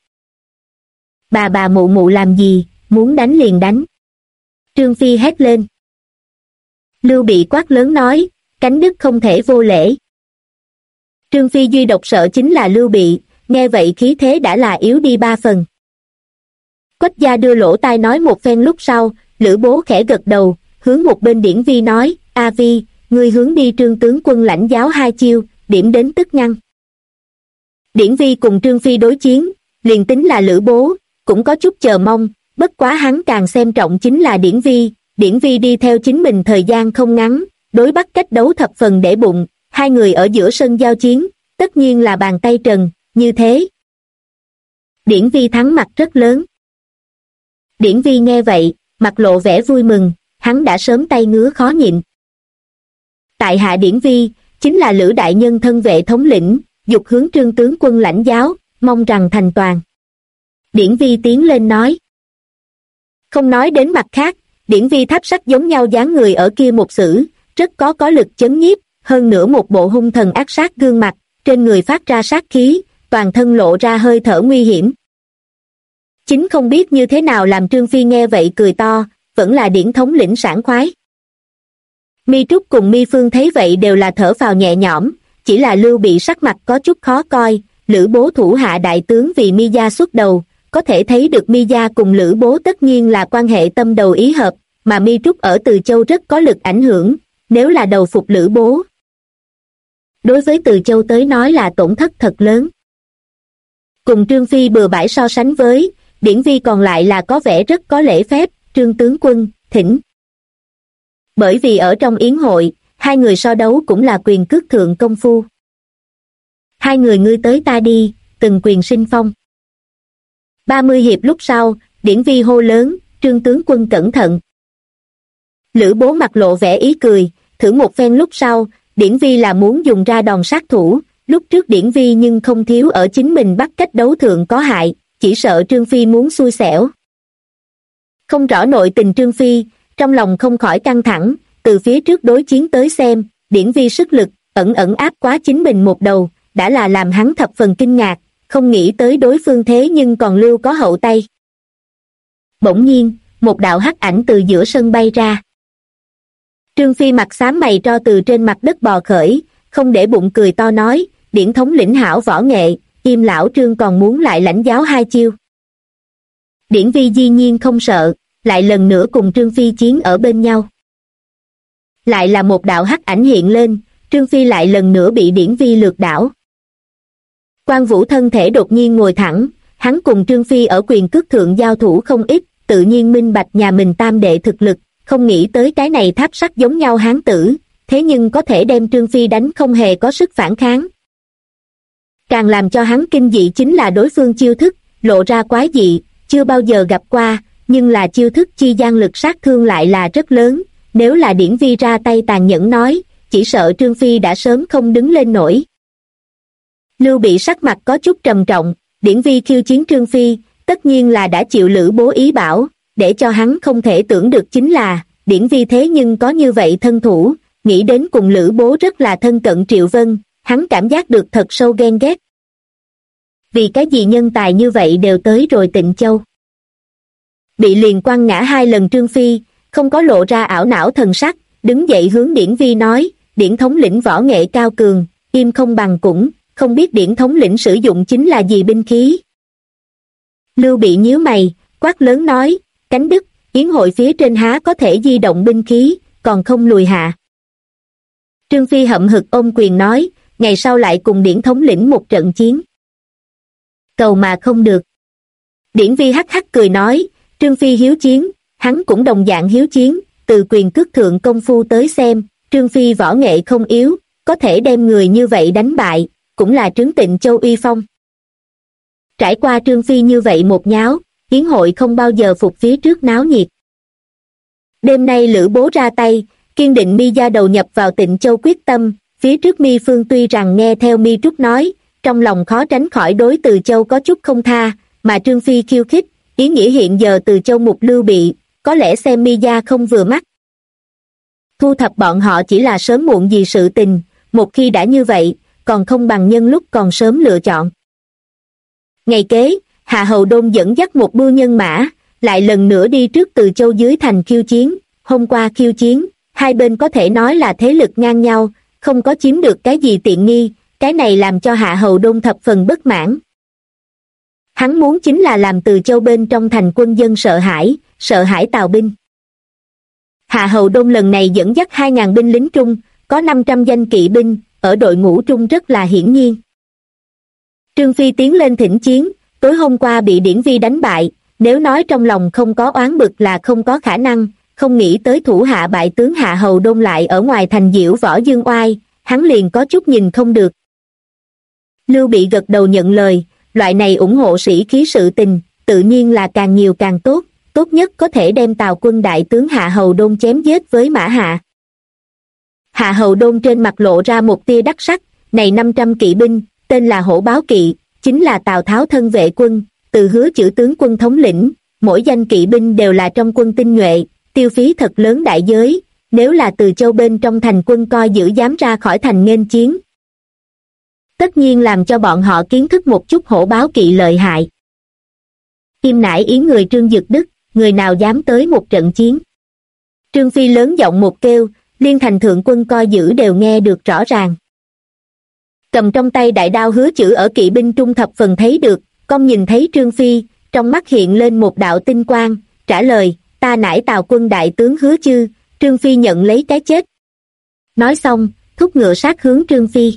Bà mụ mụ làm gì, muốn đánh liền đánh. Trương Phi hét lên. Lưu Bị quát lớn nói, cánh đức không thể vô lễ. Trương Phi duy độc sợ chính là Lưu Bị, nghe vậy khí thế đã là yếu đi 3 phần. Quách gia đưa lỗ tai nói một phen lúc sau, Lữ Bố khẽ gật đầu, hướng một bên Điển Vi nói, A Vi, ngươi hướng đi Trương tướng quân lãnh giáo hai chiêu, điểm đến tức ngăn. Điển Vi cùng Trương Phi đối chiến, liền tính là Lữ Bố, cũng có chút chờ mong, bất quá hắn càng xem trọng chính là Điển Vi đi theo chính mình thời gian không ngắn, đối bắt cách đấu thập phần để bụng, hai người ở giữa sân giao chiến, tất nhiên là bàn tay trần, như thế. Điển Vi thắng mặt rất lớn. Điển Vi nghe vậy, mặt lộ vẻ vui mừng, hắn đã sớm tay ngứa khó nhịn. tại hạ Điển Vi, chính là Lữ đại nhân thân vệ thống lĩnh, dục hướng Trương tướng quân lãnh giáo, mong rằng thành toàn. Điển Vi tiến lên nói. Không nói đến mặt khác, Điển Vi tháp sắt giống nhau dáng người ở kia một xử, rất có lực chấn nhiếp, hơn nữa một bộ hung thần ác sát gương mặt, trên người phát ra sát khí, toàn thân lộ ra hơi thở nguy hiểm. Chính không biết như thế nào làm Trương Phi nghe vậy cười to, vẫn là Điển thống lĩnh sảng khoái. Mi Trúc cùng Mi Phương thấy vậy đều là thở phào nhẹ nhõm, chỉ là Lưu Bị sắc mặt có chút khó coi, Lữ bố thủ hạ đại tướng vì Mi gia xuất đầu, có thể thấy được Mi gia cùng Lữ bố tất nhiên là quan hệ tâm đầu ý hợp, mà Mi Trúc ở Từ Châu rất có lực ảnh hưởng, nếu là đầu phục Lữ bố. Đối với Từ Châu tới nói là tổn thất thật lớn. Cùng Trương Phi bừa bãi so sánh với, Điển Vi còn lại là có vẻ rất có lễ phép, Trương tướng quân, thỉnh. Bởi vì ở trong yến hội, hai người so đấu cũng là quyền cước thượng công phu. Hai người ngươi tới ta đi, từng quyền sinh phong. 30 hiệp lúc sau, Điển Vi hô lớn, Trương tướng quân cẩn thận. Lữ bố mặt lộ vẻ ý cười, thử một phen lúc sau, Điển Vi là muốn dùng ra đòn sát thủ, lúc trước Điển Vi nhưng không thiếu ở chính mình bắt cách đấu thượng có hại, chỉ sợ Trương Phi muốn xui xẻo. Không rõ nội tình Trương Phi, trong lòng không khỏi căng thẳng, từ phía trước đối chiến tới xem, Điển Vi sức lực, ẩn áp quá chính mình một đầu, đã là làm hắn thập phần kinh ngạc, không nghĩ tới đối phương thế nhưng còn lưu có hậu tay. Bỗng nhiên, một đạo hắc ảnh từ giữa sân bay ra. Trương Phi mặt xám mày tro từ trên mặt đất bò khởi, không để bụng cười to nói, Điển thống lĩnh hảo võ nghệ, Im lão Trương còn muốn lại lãnh giáo hai chiêu. Điển Vi dĩ nhiên không sợ, lại lần nữa cùng Trương Phi chiến ở bên nhau. Lại là một đạo hắc ảnh hiện lên, Trương Phi lại lần nữa bị Điển Vi lược đảo. Quan Vũ thân thể đột nhiên ngồi thẳng, hắn cùng Trương Phi ở quyền cước thượng giao thủ không ít, tự nhiên minh bạch nhà mình tam đệ thực lực, không nghĩ tới cái này tháp sắt giống nhau hán tử, thế nhưng có thể đem Trương Phi đánh không hề có sức phản kháng. Càng làm cho hắn kinh dị chính là đối phương chiêu thức, lộ ra quái dị, chưa bao giờ gặp qua, nhưng là chiêu thức chi gian lực sát thương lại là rất lớn, nếu là Điển Vi ra tay tàn nhẫn nói, chỉ sợ Trương Phi đã sớm không đứng lên nổi. Lưu Bị sắc mặt có chút trầm trọng, Điển Vi khiêu chiến Trương Phi, tất nhiên là đã chịu Lữ bố ý bảo, để cho hắn không thể tưởng được chính là, Điển Vi thế nhưng có như vậy thân thủ, nghĩ đến cùng Lữ bố rất là thân cận Triệu Vân, hắn cảm giác được thật sâu ghen ghét. Vì cái gì nhân tài như vậy đều tới rồi Tịnh Châu. Bị liền quăng ngã 2 lần Trương Phi, không có lộ ra ảo não thần sắc, đứng dậy hướng Điển Vi nói, Điển thống lĩnh võ nghệ cao cường, im không bằng cũng, không biết Điển thống lĩnh sử dụng chính là gì binh khí. Lưu Bị nhíu mày, quát lớn nói, cánh đức, yến hội phía trên há có thể di động binh khí, còn không lùi hạ. Trương Phi hậm hực ôm quyền nói, ngày sau lại cùng Điển thống lĩnh một trận chiến. Cầu mà không được. Điển Vi hắc hắc cười nói, Trương Phi hiếu chiến, hắn cũng đồng dạng hiếu chiến, từ quyền cước thượng công phu tới xem, Trương Phi võ nghệ không yếu, có thể đem người như vậy đánh bại, cũng là trứng Tịnh Châu uy phong. Trải qua Trương Phi như vậy một nháo, yến hội không bao giờ phục phía trước náo nhiệt. Đêm nay Lữ bố ra tay, kiên định Mi gia đầu nhập vào Tịnh Châu quyết tâm, phía trước Mi Phương tuy rằng nghe theo Mi Trúc nói, trong lòng khó tránh khỏi đối Từ Châu có chút không tha, mà Trương Phi khiêu khích, ý nghĩa hiện giờ Từ Châu mục Lưu Bị, có lẽ xem Mi gia không vừa mắt. Thu thập bọn họ chỉ là sớm muộn gì sự tình, một khi đã như vậy, còn không bằng nhân lúc còn sớm lựa chọn. Ngày kế, Hạ Hầu Đôn dẫn dắt một bưu nhân mã, lại lần nữa đi trước Từ Châu dưới thành khiêu chiến, hôm qua khiêu chiến, hai bên có thể nói là thế lực ngang nhau, không có chiếm được cái gì tiện nghi, cái này làm cho Hạ Hầu Đôn thập phần bất mãn. Hắn muốn chính là làm Từ Châu bên trong thành quân dân sợ hãi tào binh. Hạ Hầu Đôn lần này dẫn dắt 2.000 binh lính trung, có 500 danh kỵ binh, ở đội ngũ trung rất là hiển nhiên. Trương Phi tiến lên thỉnh chiến, tối hôm qua bị Điển Vi đánh bại, nếu nói trong lòng không có oán bực là không có khả năng, không nghĩ tới thủ hạ bại tướng Hạ Hầu Đôn lại ở ngoài thành diễu võ dương oai, hắn liền có chút nhìn không được. Lưu Bị gật đầu nhận lời, loại này ủng hộ sĩ khí sự tình, tự nhiên là càng nhiều càng tốt, tốt nhất có thể đem Tào quân đại tướng Hạ Hầu Đôn chém giết với Mã Hạ. Hạ Hầu Đôn trên mặt lộ ra một tia đắc sắc, này 500 kỵ binh, tên là Hổ Báo Kỵ, chính là Tào Tháo thân vệ quân, từ Hứa Chử tướng quân thống lĩnh, mỗi danh kỵ binh đều là trong quân tinh nhuệ, tiêu phí thật lớn đại giới, nếu là Từ Châu bên trong thành quân coi giữ dám ra khỏi thành nghênh chiến. Tất nhiên làm cho bọn họ kiến thức một chút Hổ Báo Kỵ lợi hại. Kim Nải Yến người Trương Dực Đức, người nào dám tới một trận chiến. Trương Phi lớn giọng một kêu, liên thành thượng quân coi giữ đều nghe được rõ ràng. Cầm trong tay đại đao Hứa Chử ở kỵ binh trung thập phần thấy được, con nhìn thấy Trương Phi, trong mắt hiện lên một đạo tinh quang, trả lời, ta nải Tào quân đại tướng Hứa Chư, Trương Phi nhận lấy cái chết. Nói xong, thúc ngựa sát hướng Trương Phi.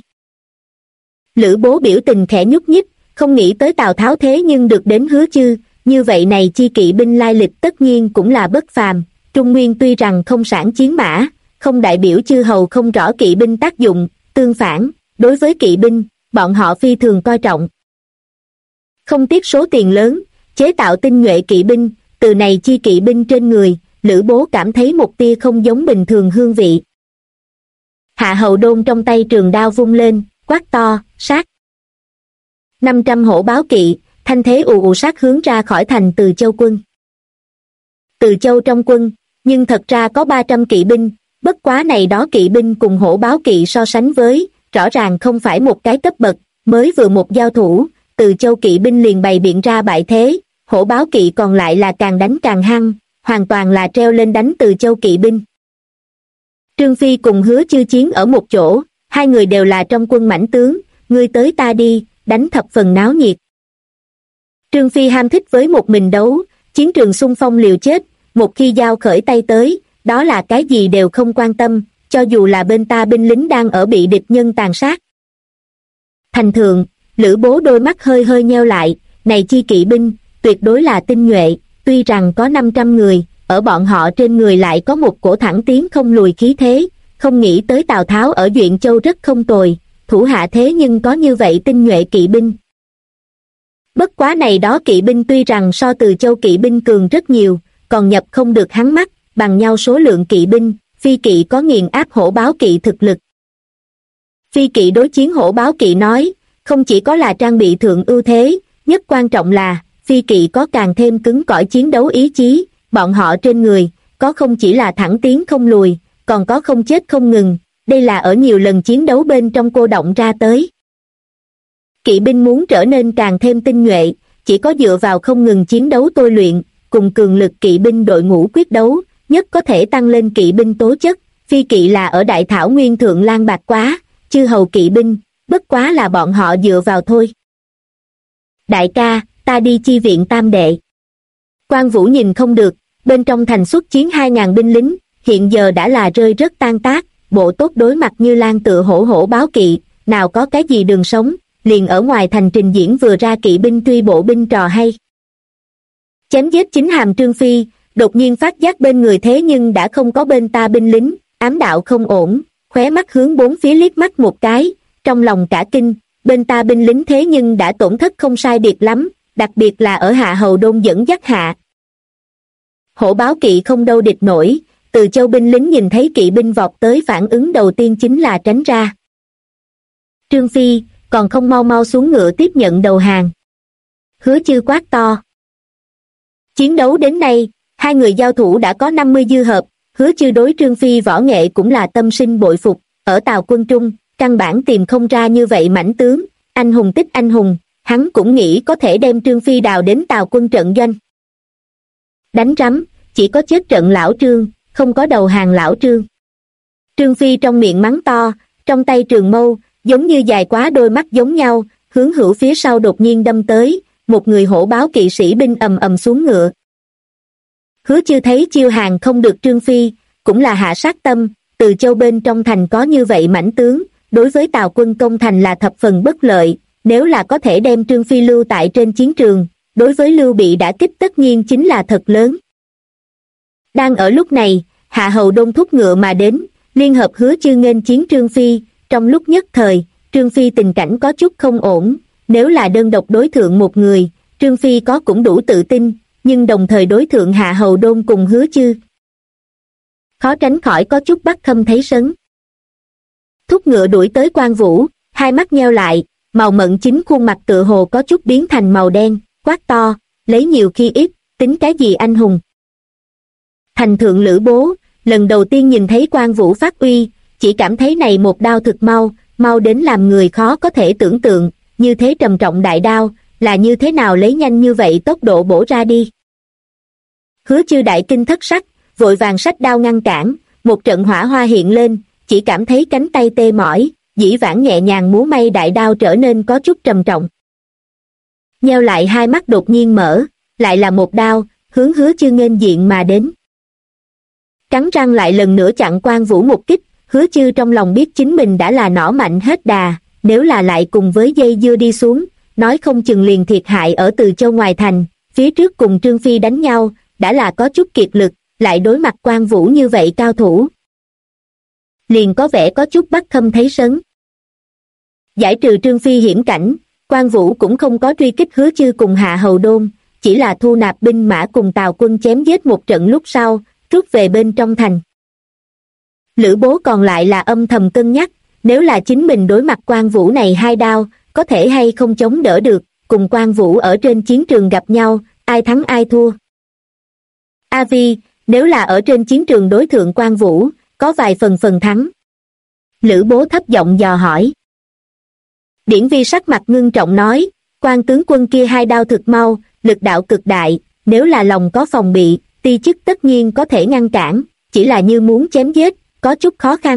Lữ Bố biểu tình khẽ nhúc nhích, không nghĩ tới Tào Tháo thế nhưng được đến Hứa Chư, như vậy này chi kỵ binh lai lịch tất nhiên cũng là bất phàm. Trung Nguyên tuy rằng không sản chiến mã, không đại biểu chư hầu không rõ kỵ binh tác dụng, tương phản, đối với kỵ binh, bọn họ phi thường coi trọng. Không tiếc số tiền lớn, chế tạo tinh nhuệ kỵ binh, từ này chi kỵ binh trên người, Lữ Bố cảm thấy một tia không giống bình thường hương vị. Hạ Hầu Đôn trong tay trường đao vung lên, quát to, sát. 500 hổ báo kỵ, thanh thế ù ù sát hướng ra khỏi thành Từ Châu quân. Từ Châu trong quân, nhưng thật ra có 300 kỵ binh, bất quá này đó kỵ binh cùng hổ báo kỵ so sánh với, rõ ràng không phải một cái cấp bậc, mới vừa một giao thủ, Từ Châu kỵ binh liền bày biện ra bại thế, hổ báo kỵ còn lại là càng đánh càng hăng, hoàn toàn là treo lên đánh Từ Châu kỵ binh. Trương Phi cùng Hứa Chư chiến ở một chỗ, hai người đều là trong quân mãnh tướng, ngươi tới ta đi, đánh thập phần náo nhiệt. Trương Phi ham thích với một mình đấu, chiến trường xung phong liều chết, một khi giao khởi tay tới, đó là cái gì đều không quan tâm, cho dù là bên ta binh lính đang ở bị địch nhân tàn sát. Thành thượng, Lữ Bố đôi mắt hơi hơi nheo lại, này chi kỵ binh, tuyệt đối là tinh nhuệ, tuy rằng có 500 người, ở bọn họ trên người lại có một cổ thẳng tiến không lùi khí thế, không nghĩ tới Tào Tháo ở Duyện Châu rất không tồi, thủ hạ thế nhưng có như vậy tinh nhuệ kỵ binh. Bất quá này đó kỵ binh tuy rằng so Từ Châu kỵ binh cường rất nhiều, còn nhập không được hắn mắt, bằng nhau số lượng kỵ binh, Phi kỵ có nghiền áp hổ báo kỵ thực lực. Phi kỵ đối chiến hổ báo kỵ nói, không chỉ có là trang bị thượng ưu thế, nhất quan trọng là, Phi kỵ có càng thêm cứng cỏi chiến đấu ý chí, bọn họ trên người, có không chỉ là thẳng tiến không lùi, còn có không chết không ngừng, đây là ở nhiều lần chiến đấu bên trong cô động ra tới. Kỵ binh muốn trở nên càng thêm tinh nhuệ, chỉ có dựa vào không ngừng chiến đấu tôi luyện, cùng cường lực kỵ binh đội ngũ quyết đấu, nhất có thể tăng lên kỵ binh tố chất. Phi kỵ là ở Đại Thảo Nguyên thượng lang bạc quá, chư hầu kỵ binh, bất quá là bọn họ dựa vào thôi. Đại ca, ta đi chi viện tam đệ. Quan Vũ nhìn không được, bên trong thành xuất chiến 2.000 binh lính, hiện giờ đã là rơi rất tan tác, bộ tốt đối mặt như lan tựa hổ báo kỵ, nào có cái gì đường sống, liền ở ngoài thành trình diễn vừa ra kỵ binh tuy bộ binh trò hay. Chém giết chính hàm Trương Phi, đột nhiên phát giác bên người thế nhưng đã không có bên ta binh lính, ám đạo không ổn, khóe mắt hướng bốn phía liếc mắt một cái, trong lòng cả kinh, bên ta binh lính thế nhưng đã tổn thất không sai biệt lắm, đặc biệt là ở Hạ Hầu Đôn dẫn dắt hạ. Hổ báo kỵ không đâu địch nổi, Từ Châu binh lính nhìn thấy kỵ binh vọt tới phản ứng đầu tiên chính là tránh ra. Trương Phi, còn không mau mau xuống ngựa tiếp nhận đầu hàng. Hứa Chư quát to. Chiến đấu đến nay, hai người giao thủ đã có 50 dư hợp, Hứa Chư đối Trương Phi võ nghệ cũng là tâm sinh bội phục, ở Tào quân trung, căn bản tìm không ra như vậy mãnh tướng, anh hùng tích anh hùng, hắn cũng nghĩ có thể đem Trương Phi đào đến Tào quân trận doanh. Đánh rắm, chỉ có chết trận lão Trương, không có đầu hàng lão Trương. Trương Phi trong miệng mắng to, trong tay trường mâu, giống như dài quá đôi mắt giống nhau, hướng hữu phía sau đột nhiên đâm tới, một người hổ báo kỵ sĩ binh ầm ầm xuống ngựa. Hứa Chư thấy chiêu hàng không được Trương Phi, cũng là hạ sát tâm, Từ Châu bên trong thành có như vậy mãnh tướng, đối với Tào quân công thành là thập phần bất lợi, nếu là có thể đem Trương Phi lưu tại trên chiến trường, đối với Lưu Bị đả kích tất nhiên chính là thật lớn. Đang ở lúc này, Hạ Hầu Đôn thúc ngựa mà đến, liên hợp Hứa Chư nghênh chiến Trương Phi, trong lúc nhất thời, Trương Phi tình cảnh có chút không ổn, nếu là đơn độc đối thượng một người, Trương Phi có cũng đủ tự tin, nhưng đồng thời đối thượng Hạ Hầu Đôn cùng Hứa Chư. Khó tránh khỏi có chút bắt khâm thấy sấn. thúc ngựa đuổi tới Quan Vũ, hai mắt nheo lại, Màu Mận Chính khuôn mặt tựa hồ có chút biến thành màu đen, quát to, lấy nhiều khi ít, tính cái gì anh hùng. Thành thượng Lữ Bố, lần đầu tiên nhìn thấy Quan Vũ phát uy, chỉ cảm thấy này một đao thực mau, mau đến làm người khó có thể tưởng tượng, như thế trầm trọng đại đao, là như thế nào lấy nhanh như vậy tốc độ bổ ra đi. Hứa Chư đại kinh thất sắc, vội vàng xách đao ngăn cản, một trận hỏa hoa hiện lên, chỉ cảm thấy cánh tay tê mỏi, dĩ vãng nhẹ nhàng múa may đại đao trở nên có chút trầm trọng. Nheo lại hai mắt đột nhiên mở, lại là một đao, hướng Hứa Chư nghênh diện mà đến. Cắn răng lại lần nữa chặn Quan Vũ một kích, Hứa Chư trong lòng biết chính mình đã là nỏ mạnh hết đà, nếu là lại cùng với dây dưa đi xuống, nói không chừng liền thiệt hại ở Từ Châu ngoài thành, phía trước cùng Trương Phi đánh nhau, đã là có chút kiệt lực, lại đối mặt Quan Vũ như vậy cao thủ. Liền có vẻ có chút bắt khâm thấy sấn. Giải trừ Trương Phi hiểm cảnh, Quan Vũ cũng không có truy kích Hứa Chư cùng Hạ Hầu Đôn, chỉ là thu nạp binh mã cùng Tào quân chém giết một trận lúc sau, rút về bên trong thành. Lữ Bố còn lại là âm thầm cân nhắc, nếu là chính mình đối mặt Quan Vũ này hai đao, có thể hay không chống đỡ được, cùng Quan Vũ ở trên chiến trường gặp nhau, ai thắng ai thua. A Vi, nếu là ở trên chiến trường đối thượng Quan Vũ, có vài phần thắng. Lữ Bố thấp giọng dò hỏi. Điển Vi sắc mặt ngưng trọng nói, Quan tướng quân kia hai đao thực mau, lực đạo cực đại, nếu là lòng có phòng bị, ti chức tất nhiên có thể ngăn cản, chỉ là như muốn chém giết, có chút khó khăn.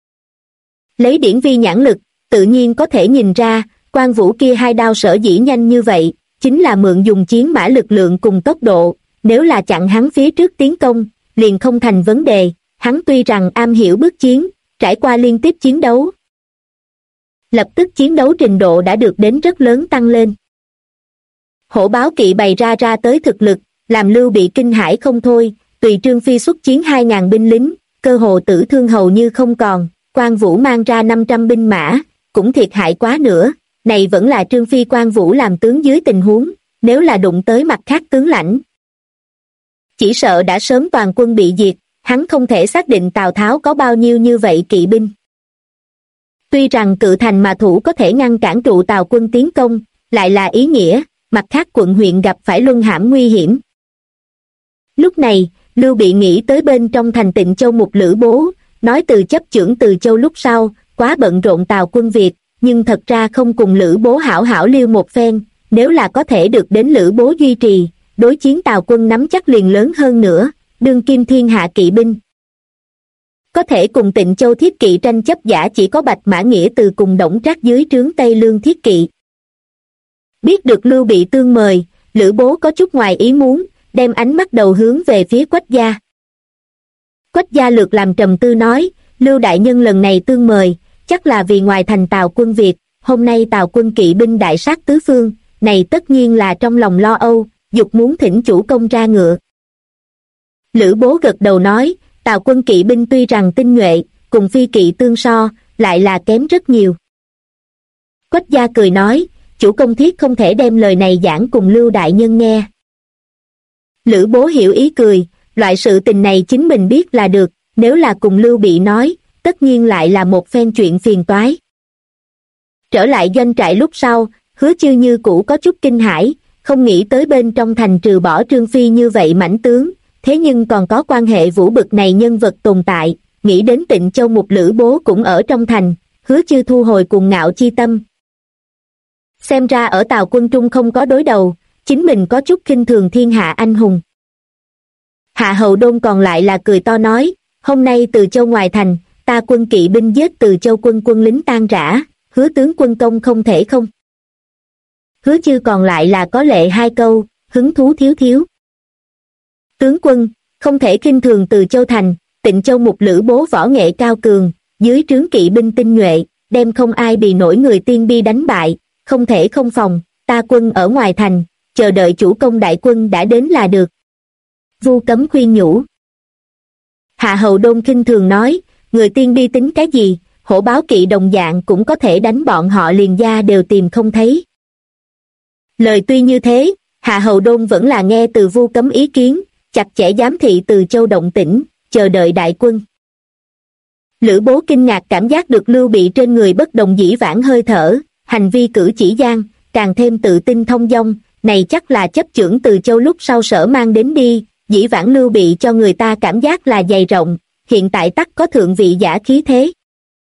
Lấy Điển Vi nhãn lực, tự nhiên có thể nhìn ra, Quan Vũ kia hai đao sở dĩ nhanh như vậy, chính là mượn dùng chiến mã lực lượng cùng tốc độ, nếu là chặn hắn phía trước tiến công, liền không thành vấn đề, hắn tuy rằng am hiểu bước chiến, trải qua liên tiếp chiến đấu. Lập tức chiến đấu trình độ đã được đến rất lớn tăng lên. Hổ báo kỵ bày ra tới thực lực, làm Lưu Bị kinh hãi không thôi, tùy Trương Phi xuất chiến 2.000 binh lính, cơ hồ tử thương hầu như không còn, Quan Vũ mang ra 500 binh mã, cũng thiệt hại quá nữa, này vẫn là Trương Phi Quan Vũ làm tướng dưới tình huống, nếu là đụng tới mặt khác tướng lãnh. Chỉ sợ đã sớm toàn quân bị diệt, hắn không thể xác định Tào Tháo có bao nhiêu như vậy kỵ binh. Tuy rằng cự thành mà thủ có thể ngăn cản trụ Tào quân tiến công, lại là ý nghĩa, mặt khác quận huyện gặp phải luân hãm nguy hiểm. Lúc này, Lưu Bị nghĩ tới bên trong thành Tịnh Châu một Lữ Bố, nói từ chấp chưởng Từ Châu lúc sau, quá bận rộn Tào quân Việt, nhưng thật ra không cùng Lữ Bố hảo hảo liêu một phen, nếu là có thể được đến Lữ Bố duy trì, đối chiến Tào quân nắm chắc liền lớn hơn nữa, đương kim thiên hạ kỵ binh. Có thể cùng Tịnh Châu thiết kỵ tranh chấp giả chỉ có Bạch Mã Nghĩa từ cùng Đổng Trác dưới trướng Tây Lương thiết kỵ. Biết được Lưu Bị tương mời, Lữ Bố có chút ngoài ý muốn, đem ánh mắt đầu hướng về phía Quách gia. Quách gia lược làm trầm tư nói, Lưu đại nhân lần này tương mời, chắc là vì ngoài thành Tào quân Việt, hôm nay Tào quân kỵ binh đại sát tứ phương, này tất nhiên là trong lòng lo âu, dục muốn thỉnh chủ công ra ngựa. Lữ Bố gật đầu nói, Tào quân kỵ binh tuy rằng tinh nhuệ, cùng phi kỵ tương so, lại là kém rất nhiều. Quách gia cười nói, chủ công thiết không thể đem lời này giảng cùng Lưu đại nhân nghe. Lữ Bố hiểu ý cười, loại sự tình này chính mình biết là được, nếu là cùng Lưu Bị nói, tất nhiên lại là một phen chuyện phiền toái. Trở lại doanh trại lúc sau, Hứa Chư như cũ có chút kinh hãi, không nghĩ tới bên trong thành trừ bỏ Trương Phi như vậy mãnh tướng, thế nhưng còn có quan hệ vũ bực này nhân vật tồn tại, nghĩ đến Tịnh Châu một Lữ Bố cũng ở trong thành, Hứa Chư thu hồi cuồng ngạo chi tâm. Xem ra ở Tào quân trung không có đối đầu, chính mình có chút khinh thường thiên hạ anh hùng. Hạ Hầu Đôn còn lại là cười to nói, hôm nay Từ Châu ngoài thành, ta quân kỵ binh giết Từ Châu quân lính tan rã, Hứa tướng quân công không thể không. Hứa Chư còn lại là có lệ hai câu, hứng thú thiếu thiếu. Tướng quân, không thể khinh thường Từ Châu thành, Tịnh Châu một Lữ Bố võ nghệ cao cường, dưới trướng kỵ binh tinh nhuệ, đem không ai bị nổi người tiên bi đánh bại, không thể không phòng, ta quân ở ngoài thành, chờ đợi chủ công đại quân đã đến là được. Vu Cấm khuyên nhủ. Hạ Hầu Đôn khinh thường nói, người tiên bi tính cái gì, hổ báo kỵ đồng dạng cũng có thể đánh bọn họ liền gia đều tìm không thấy. Lời tuy như thế, Hạ Hầu Đôn vẫn là nghe từ Vu Cấm ý kiến, chặt chẽ giám thị Từ Châu động tĩnh, chờ đợi đại quân. Lữ Bố kinh ngạc cảm giác được Lưu Bị trên người bất đồng dĩ vãng hơi thở, hành vi cử chỉ gian, càng thêm tự tin thông dong, này chắc là chấp chưởng Từ Châu lúc sau Sở mang đến đi, dĩ vãng Lưu Bị cho người ta cảm giác là dày rộng, hiện tại tắc có thượng vị giả khí thế.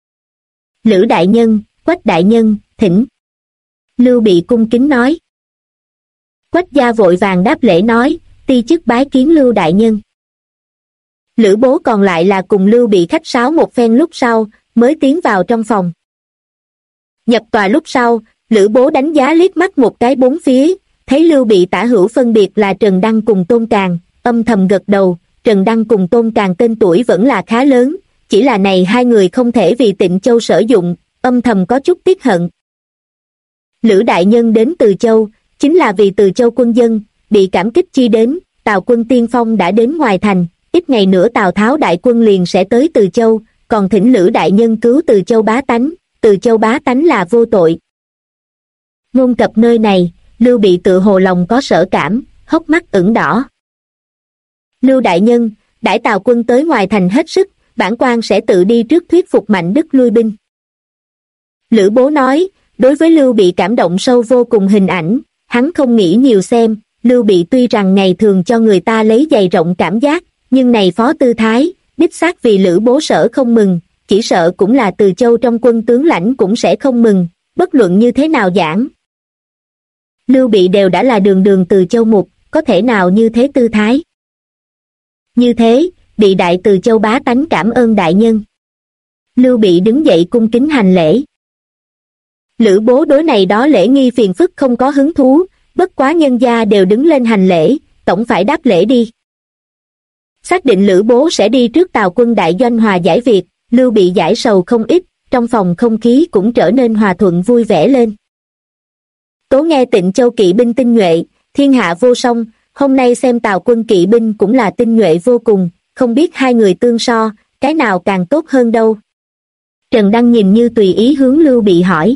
Lữ đại nhân, Quách đại nhân, thỉnh. Lưu Bị cung kính nói. Quách gia vội vàng đáp lễ nói, ti chức bái kiến Lưu đại nhân. Lữ Bố còn lại là cùng Lưu Bị khách sáo một phen lúc sau, mới tiến vào trong phòng. Nhập tòa lúc sau, Lữ Bố đánh giá liếc mắt một cái bốn phía, thấy Lưu Bị tả hữu phân biệt là Trần Đăng cùng Tôn Càn, âm thầm gật đầu, Trần Đăng cùng Tôn Càn tên tuổi vẫn là khá lớn, chỉ là này hai người không thể vì Tịnh Châu sử dụng, âm thầm có chút tiếc hận. Lữ đại nhân đến Từ Châu, chính là vì Từ Châu quân dân, bị cảm kích chi đến, Tào quân tiên phong đã đến ngoài thành, ít ngày nữa Tào Tháo đại quân liền sẽ tới Từ Châu, còn thỉnh Lữ đại nhân cứu Từ Châu bá tánh, Từ Châu bá tánh là vô tội. Ngôn cập nơi này, Lưu Bị tự hồ lòng có sở cảm, hốc mắt ửng đỏ. Lưu đại nhân, đãi Tào quân tới ngoài thành hết sức, bản quan sẽ tự đi trước thuyết phục Mạnh Đức lui binh. Lữ Bố nói, đối với Lưu Bị cảm động sâu vô cùng hình ảnh, hắn không nghĩ nhiều xem, Lưu Bị tuy rằng ngày thường cho người ta lấy dày rộng cảm giác, nhưng này phó tư thái, đích xác vì Lữ Bố sở không mừng, chỉ sợ cũng là Từ Châu trong quân tướng lãnh cũng sẽ không mừng, bất luận như thế nào giảng. Lưu Bị đều đã là đường đường Từ Châu mục, có thể nào như thế tư thái. Như thế, bị đại Từ Châu bá tánh cảm ơn đại nhân. Lưu Bị đứng dậy cung kính hành lễ. Lữ Bố đối này đó lễ nghi phiền phức không có hứng thú, bất quá nhân gia đều đứng lên hành lễ, tổng phải đáp lễ đi. Xác định Lữ Bố sẽ đi trước Tào quân đại doanh hòa giải việc, Lưu Bị giải sầu không ít, trong phòng không khí cũng trở nên hòa thuận vui vẻ lên. Tố nghe Tịnh Châu kỵ binh tinh nhuệ, thiên hạ vô song, hôm nay xem Tào quân kỵ binh cũng là tinh nhuệ vô cùng, không biết hai người tương so, cái nào càng tốt hơn đâu. Trần Đăng nhìn như tùy ý hướng Lưu Bị hỏi.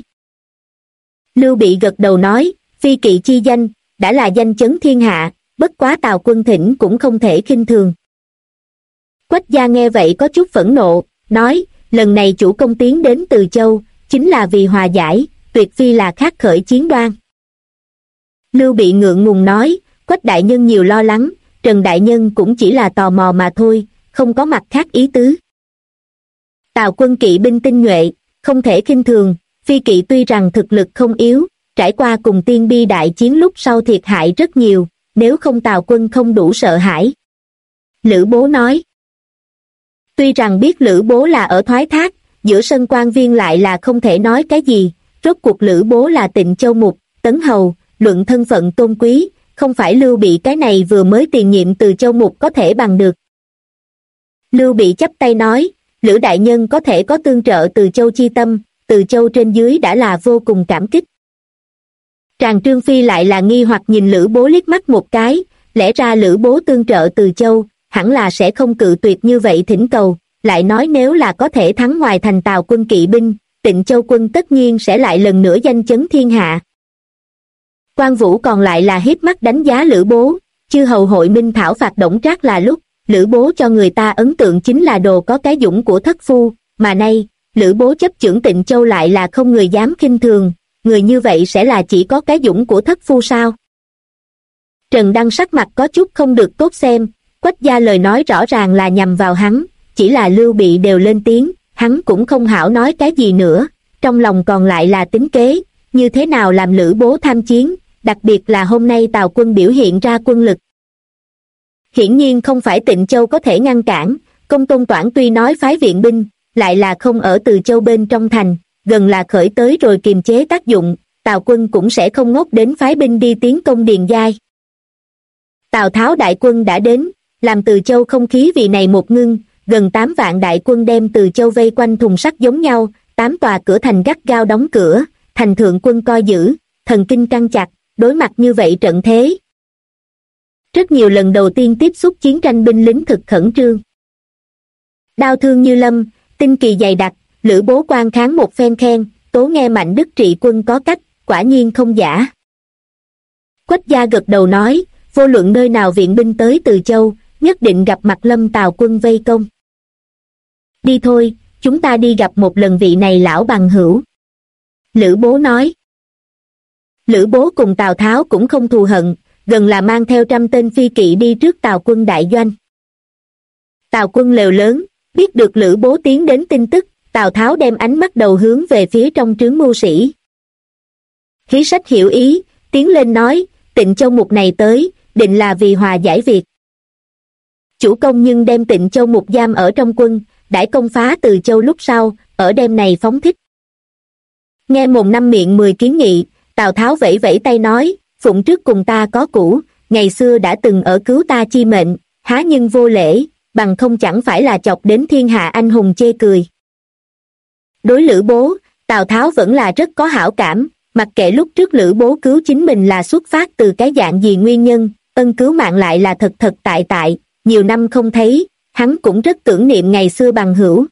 Lưu Bị gật đầu nói, phi kỵ chi danh, đã là danh chấn thiên hạ, bất quá Tào quân thỉnh cũng không thể khinh thường. Quách gia nghe vậy có chút phẫn nộ, nói, lần này chủ công tiến đến Từ Châu, chính là vì hòa giải, tuyệt phi là khát khởi chiến đoan. Lưu Bị ngượng ngùng nói, Quách đại nhân nhiều lo lắng, Trần đại nhân cũng chỉ là tò mò mà thôi, không có mặt khác ý tứ. Tào quân kỵ binh tinh nhuệ, không thể khinh thường, phi kỵ tuy rằng thực lực không yếu, trải qua cùng Tiên Bi đại chiến lúc sau thiệt hại rất nhiều, nếu không Tào quân không đủ sợ hãi. Lữ Bố nói. Tuy rằng biết Lữ Bố là ở thoái thác, giữa sân quan viên lại là không thể nói cái gì, rốt cuộc Lữ Bố là Tịnh Châu mục, tấn hầu, luận thân phận tôn quý, không phải Lưu Bị cái này vừa mới tiền nhiệm Từ Châu mục có thể bằng được. Lưu Bị chắp tay nói, Lữ đại nhân có thể có tương trợ Từ Châu chi tâm, Từ Châu trên dưới đã là vô cùng cảm kích. Tràng Trương Phi lại là nghi hoặc nhìn Lữ Bố liếc mắt một cái, lẽ ra Lữ Bố tương trợ Từ Châu, hẳn là sẽ không cự tuyệt như vậy thỉnh cầu, lại nói nếu là có thể thắng ngoài thành Tào quân kỵ binh, Tịnh Châu quân tất nhiên sẽ lại lần nữa danh chấn thiên hạ. Quan Vũ còn lại là hiếp mắt đánh giá Lữ Bố, chư hầu hội minh thảo phạt Đổng Trác là lúc, Lữ Bố cho người ta ấn tượng chính là đồ có cái dũng của thất phu, mà nay, Lữ Bố chấp chưởng Tịnh Châu lại là không người dám khinh thường, người như vậy sẽ là chỉ có cái dũng của thất phu sao? Trần Đăng sắc mặt có chút không được tốt xem, Quách gia lời nói rõ ràng là nhằm vào hắn, chỉ là Lưu Bị đều lên tiếng, hắn cũng không hảo nói cái gì nữa, trong lòng còn lại là tính kế, như thế nào làm Lữ Bố tham chiến, đặc biệt là hôm nay Tào quân biểu hiện ra quân lực. Hiển nhiên không phải Tịnh Châu có thể ngăn cản, Công Tôn Toản tuy nói phái viện binh, lại là không ở Từ Châu bên trong thành, gần là khởi tới rồi kiềm chế tác dụng, Tào quân cũng sẽ không ngốc đến phái binh đi tiến công Điền Giai. Tào Tháo đại quân đã đến, làm Từ Châu không khí vì này một ngưng, gần 8 vạn đại quân đem Từ Châu vây quanh thùng sắt giống nhau, 8 tòa cửa thành gắt gao đóng cửa, thành thượng quân coi giữ, thần kinh căng chặt, đối mặt như vậy trận thế. Rất nhiều lần đầu tiên tiếp xúc chiến tranh binh lính thực khẩn trương. Đau thương như lâm, tinh kỳ dày đặc, Lữ Bố quan kháng một phen khen, tố nghe Mạnh Đức trị quân có cách, quả nhiên không giả. Quách gia gật đầu nói, vô luận nơi nào viện binh tới Từ Châu, nhất định gặp mặt Lâm Tào quân vây công. Đi thôi, chúng ta đi gặp một lần vị này lão bằng hữu. Lữ Bố nói. Lữ Bố cùng Tào Tháo cũng không thù hận, gần là mang theo 100 tên phi kỵ đi trước Tào quân đại doanh. Tào quân lều lớn, biết được Lữ Bố tiến đến tin tức, Tào Tháo đem ánh mắt đầu hướng về phía trong trướng mưu sĩ. Hí Sách hiểu ý, tiến lên nói, Tịnh Châu Mục này tới, định là vì hòa giải việc. Chủ công nhưng đem Tịnh Châu Mục giam ở trong quân, đãi công phá Từ Châu lúc sau, ở đêm này phóng thích. Nghe mồm năm miệng 10 kiến nghị, Tào Tháo vẫy vẫy tay nói, phụng trước cùng ta có cũ, ngày xưa đã từng ở cứu ta chi mệnh, há nhưng vô lễ, bằng không chẳng phải là chọc đến thiên hạ anh hùng chê cười. Đối Lữ Bố, Tào Tháo vẫn là rất có hảo cảm, mặc kệ lúc trước Lữ Bố cứu chính mình là xuất phát từ cái dạng gì nguyên nhân, ân cứu mạng lại là thật thật tại tại, nhiều năm không thấy, hắn cũng rất tưởng niệm ngày xưa bằng hữu.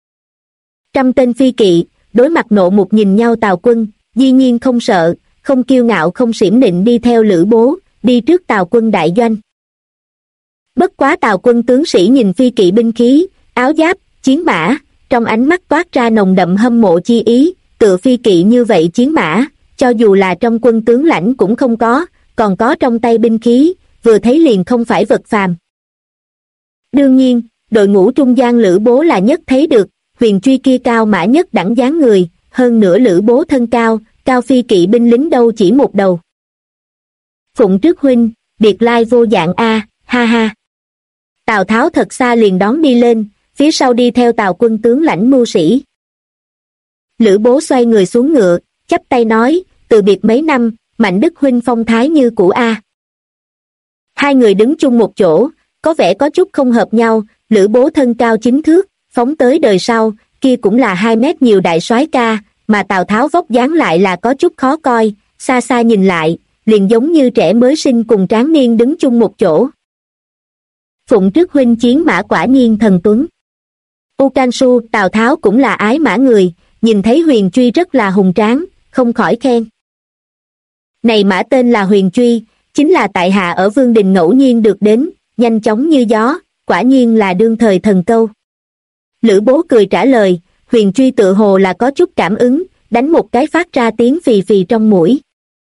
100 tên phi kỵ, đối mặt nộ mục nhìn nhau Tào quân, dĩ nhiên không sợ, không kiêu ngạo không xiểm nịnh đi theo Lữ Bố, đi trước Tào quân đại doanh. Bất quá Tào quân tướng sĩ nhìn phi kỵ binh khí, áo giáp, chiến mã, trong ánh mắt toát ra nồng đậm hâm mộ chi ý, tựa phi kỵ như vậy chiến mã, cho dù là trong quân tướng lãnh cũng không có, còn có trong tay binh khí, vừa thấy liền không phải vật phàm. Đương nhiên, đội ngũ trung gian Lữ Bố là nhất thấy được, huyền truy kia cao mã nhất đẳng dáng người, hơn nữa Lữ Bố thân cao, cao phi kỵ binh lính đâu chỉ một đầu. Phụng trước huynh, biệt lai vô dạng a, ha ha. Tào Tháo thật xa liền đón đi lên, phía sau đi theo Tào quân tướng lãnh mưu sĩ. Lữ Bố xoay người xuống ngựa, chắp tay nói, từ biệt mấy năm, Mạnh Đức huynh phong thái như cũ a. Hai người đứng chung một chỗ, có vẻ có chút không hợp nhau, Lữ Bố thân cao 9 thước, phóng tới đời sau, kia cũng là 2 mét nhiều đại soái ca, mà Tào Tháo vóc dáng lại là có chút khó coi, xa xa nhìn lại, liền giống như trẻ mới sinh cùng tráng niên đứng chung một chỗ. Phụng trước huynh chiến mã quả nhiên thần tuấn. U Can Su, Tào Tháo cũng là ái mã người, nhìn thấy Huyền Truy rất là hùng tráng, không khỏi khen. Này mã tên là Huyền Truy, chính là tại hạ ở Vương Đình ngẫu nhiên được đến, nhanh chóng như gió, quả nhiên là đương thời thần câu. Lữ Bố cười trả lời, Huyền Truy tự hồ là có chút cảm ứng, đánh một cái phát ra tiếng phì phì trong mũi.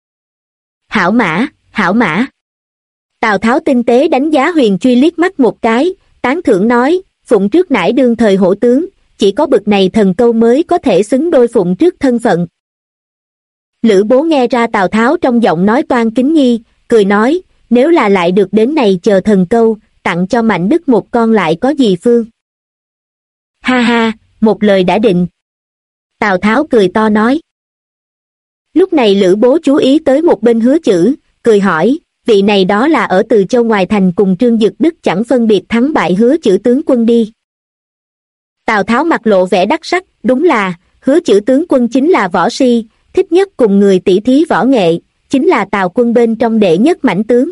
Hảo mã, hảo mã. Tào Tháo tinh tế đánh giá Huyền Truy liếc mắt một cái, tán thưởng nói, Phụng trước nải đương thời hổ tướng, chỉ có bực này thần câu mới có thể xứng đôi Phụng trước thân phận. Lữ Bố nghe ra Tào Tháo trong giọng nói toan kính nhi, cười nói, nếu là lại được đến này chờ thần câu, tặng cho Mạnh Đức một con lại có gì phương. Ha ha, một lời đã định. Tào Tháo cười to nói. Lúc này Lữ Bố chú ý tới một bên Hứa Chữ, cười hỏi, vị này đó là ở Từ Châu ngoài thành cùng Trương Dực Đức chẳng phân biệt thắng bại Hứa Chữ tướng quân đi. Tào Tháo mặt lộ vẻ đắc sắc, đúng là, Hứa Chữ tướng quân chính là võ si, thích nhất cùng người tỷ thí võ nghệ, chính là Tào quân bên trong đệ nhất mãnh tướng.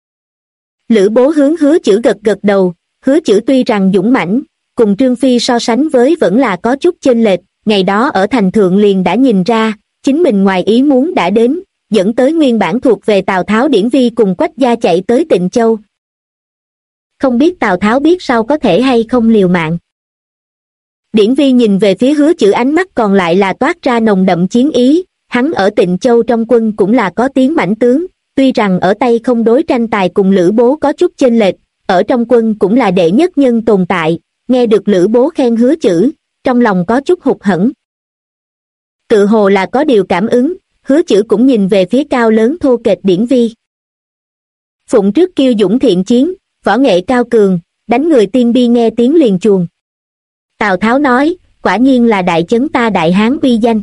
Lữ Bố hướng Hứa Chữ gật gật đầu, Hứa Chữ tuy rằng dũng mãnh, cùng Trương Phi so sánh với vẫn là có chút chênh lệch, ngày đó ở thành thượng liền đã nhìn ra, chính mình ngoài ý muốn đã đến, dẫn tới nguyên bản thuộc về Tào Tháo Điển Vi cùng Quách gia chạy tới Tịnh Châu. Không biết Tào Tháo biết sau có thể hay không liều mạng. Điển Vi nhìn về phía Hứa Chữ ánh mắt còn lại là toát ra nồng đậm chiến ý, hắn ở Tịnh Châu trong quân cũng là có tiếng mãnh tướng, tuy rằng ở tay không đối tranh tài cùng Lữ Bố có chút chênh lệch, ở trong quân cũng là đệ nhất nhân tồn tại, nghe được Lữ Bố khen Hứa Chữ, trong lòng có chút hụt hẫng. Tự hồ là có điều cảm ứng, Hứa Chữ cũng nhìn về phía cao lớn thô kệch Điển Vi. Phụng trước kiêu dũng thiện chiến, võ nghệ cao cường, đánh người tiên bi nghe tiếng liền chuồng. Tào Tháo nói, quả nhiên là đại chấn ta Đại Hán uy danh.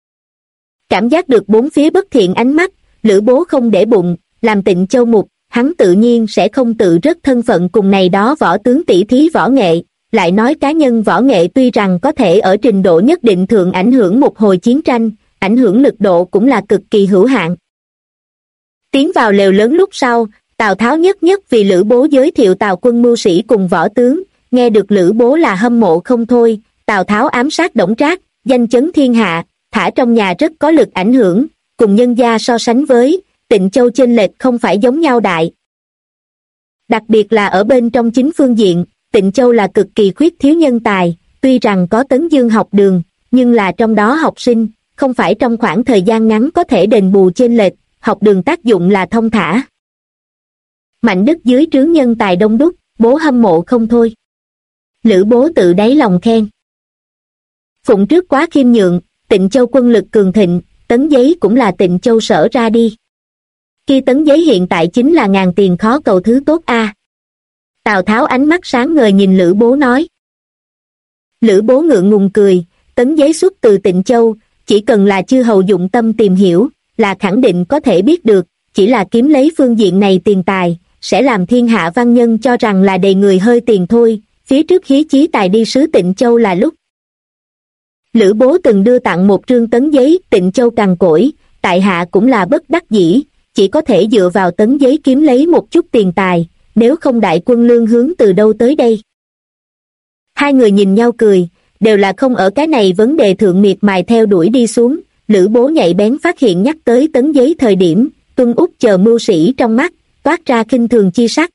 Cảm giác được bốn phía bất thiện ánh mắt, Lữ Bố không để bụng, làm Tịnh Châu mục, hắn tự nhiên sẽ không tự rớt thân phận cùng này đó võ tướng tỷ thí võ nghệ, lại nói cá nhân võ nghệ tuy rằng có thể ở trình độ nhất định thượng ảnh hưởng một hồi chiến tranh, ảnh hưởng lực độ cũng là cực kỳ hữu hạn. Tiến vào lều lớn lúc sau, Tào Tháo nhất vì Lữ Bố giới thiệu Tào quân mưu sĩ cùng võ tướng, nghe được Lữ Bố là hâm mộ không thôi, Tào Tháo ám sát Đổng Trác, danh chấn thiên hạ, thả trong nhà rất có lực ảnh hưởng, cùng nhân gia so sánh với, Tịnh Châu chênh lệch không phải giống nhau đại. Đặc biệt là ở bên trong chính phương diện, Tịnh Châu là cực kỳ khuyết thiếu nhân tài, tuy rằng có Tấn Dương học đường, nhưng là trong đó học sinh, không phải trong khoảng thời gian ngắn có thể đền bù chênh lệch, học đường tác dụng là thông thả. Mạnh Đức dưới trướng nhân tài đông đúc, bố hâm mộ không thôi. Lữ Bố tự đáy lòng khen. Phụng trước quá khiêm nhượng, Tịnh Châu quân lực cường thịnh, Tấn Giấy cũng là Tịnh Châu sở ra đi. Khi Tấn Giấy hiện tại chính là ngàn tiền khó cầu thứ tốt a. Tào Tháo ánh mắt sáng ngời nhìn Lữ Bố nói. Lữ Bố ngượng ngùng cười, Tấn Giấy xuất từ Tịnh Châu, chỉ cần là chư hầu dụng tâm tìm hiểu, là khẳng định có thể biết được, chỉ là kiếm lấy phương diện này tiền tài, sẽ làm thiên hạ văn nhân cho rằng là đầy người hơi tiền thôi, phía trước hí chí tài đi sứ Tịnh Châu là lúc. Lữ Bố từng đưa tặng một trương Tấn Giấy, Tịnh Châu cằn cỗi, tại hạ cũng là bất đắc dĩ, chỉ có thể dựa vào Tấn Giấy kiếm lấy một chút tiền tài, nếu không đại quân lương hướng từ đâu tới đây. Hai người nhìn nhau cười, đều là không ở cái này vấn đề thượng miệt mài theo đuổi đi xuống. Lữ Bố nhạy bén phát hiện nhắc tới Tấn Giấy thời điểm, Tuân Úc chờ mưu sĩ trong mắt, toát ra khinh thường chi sắc.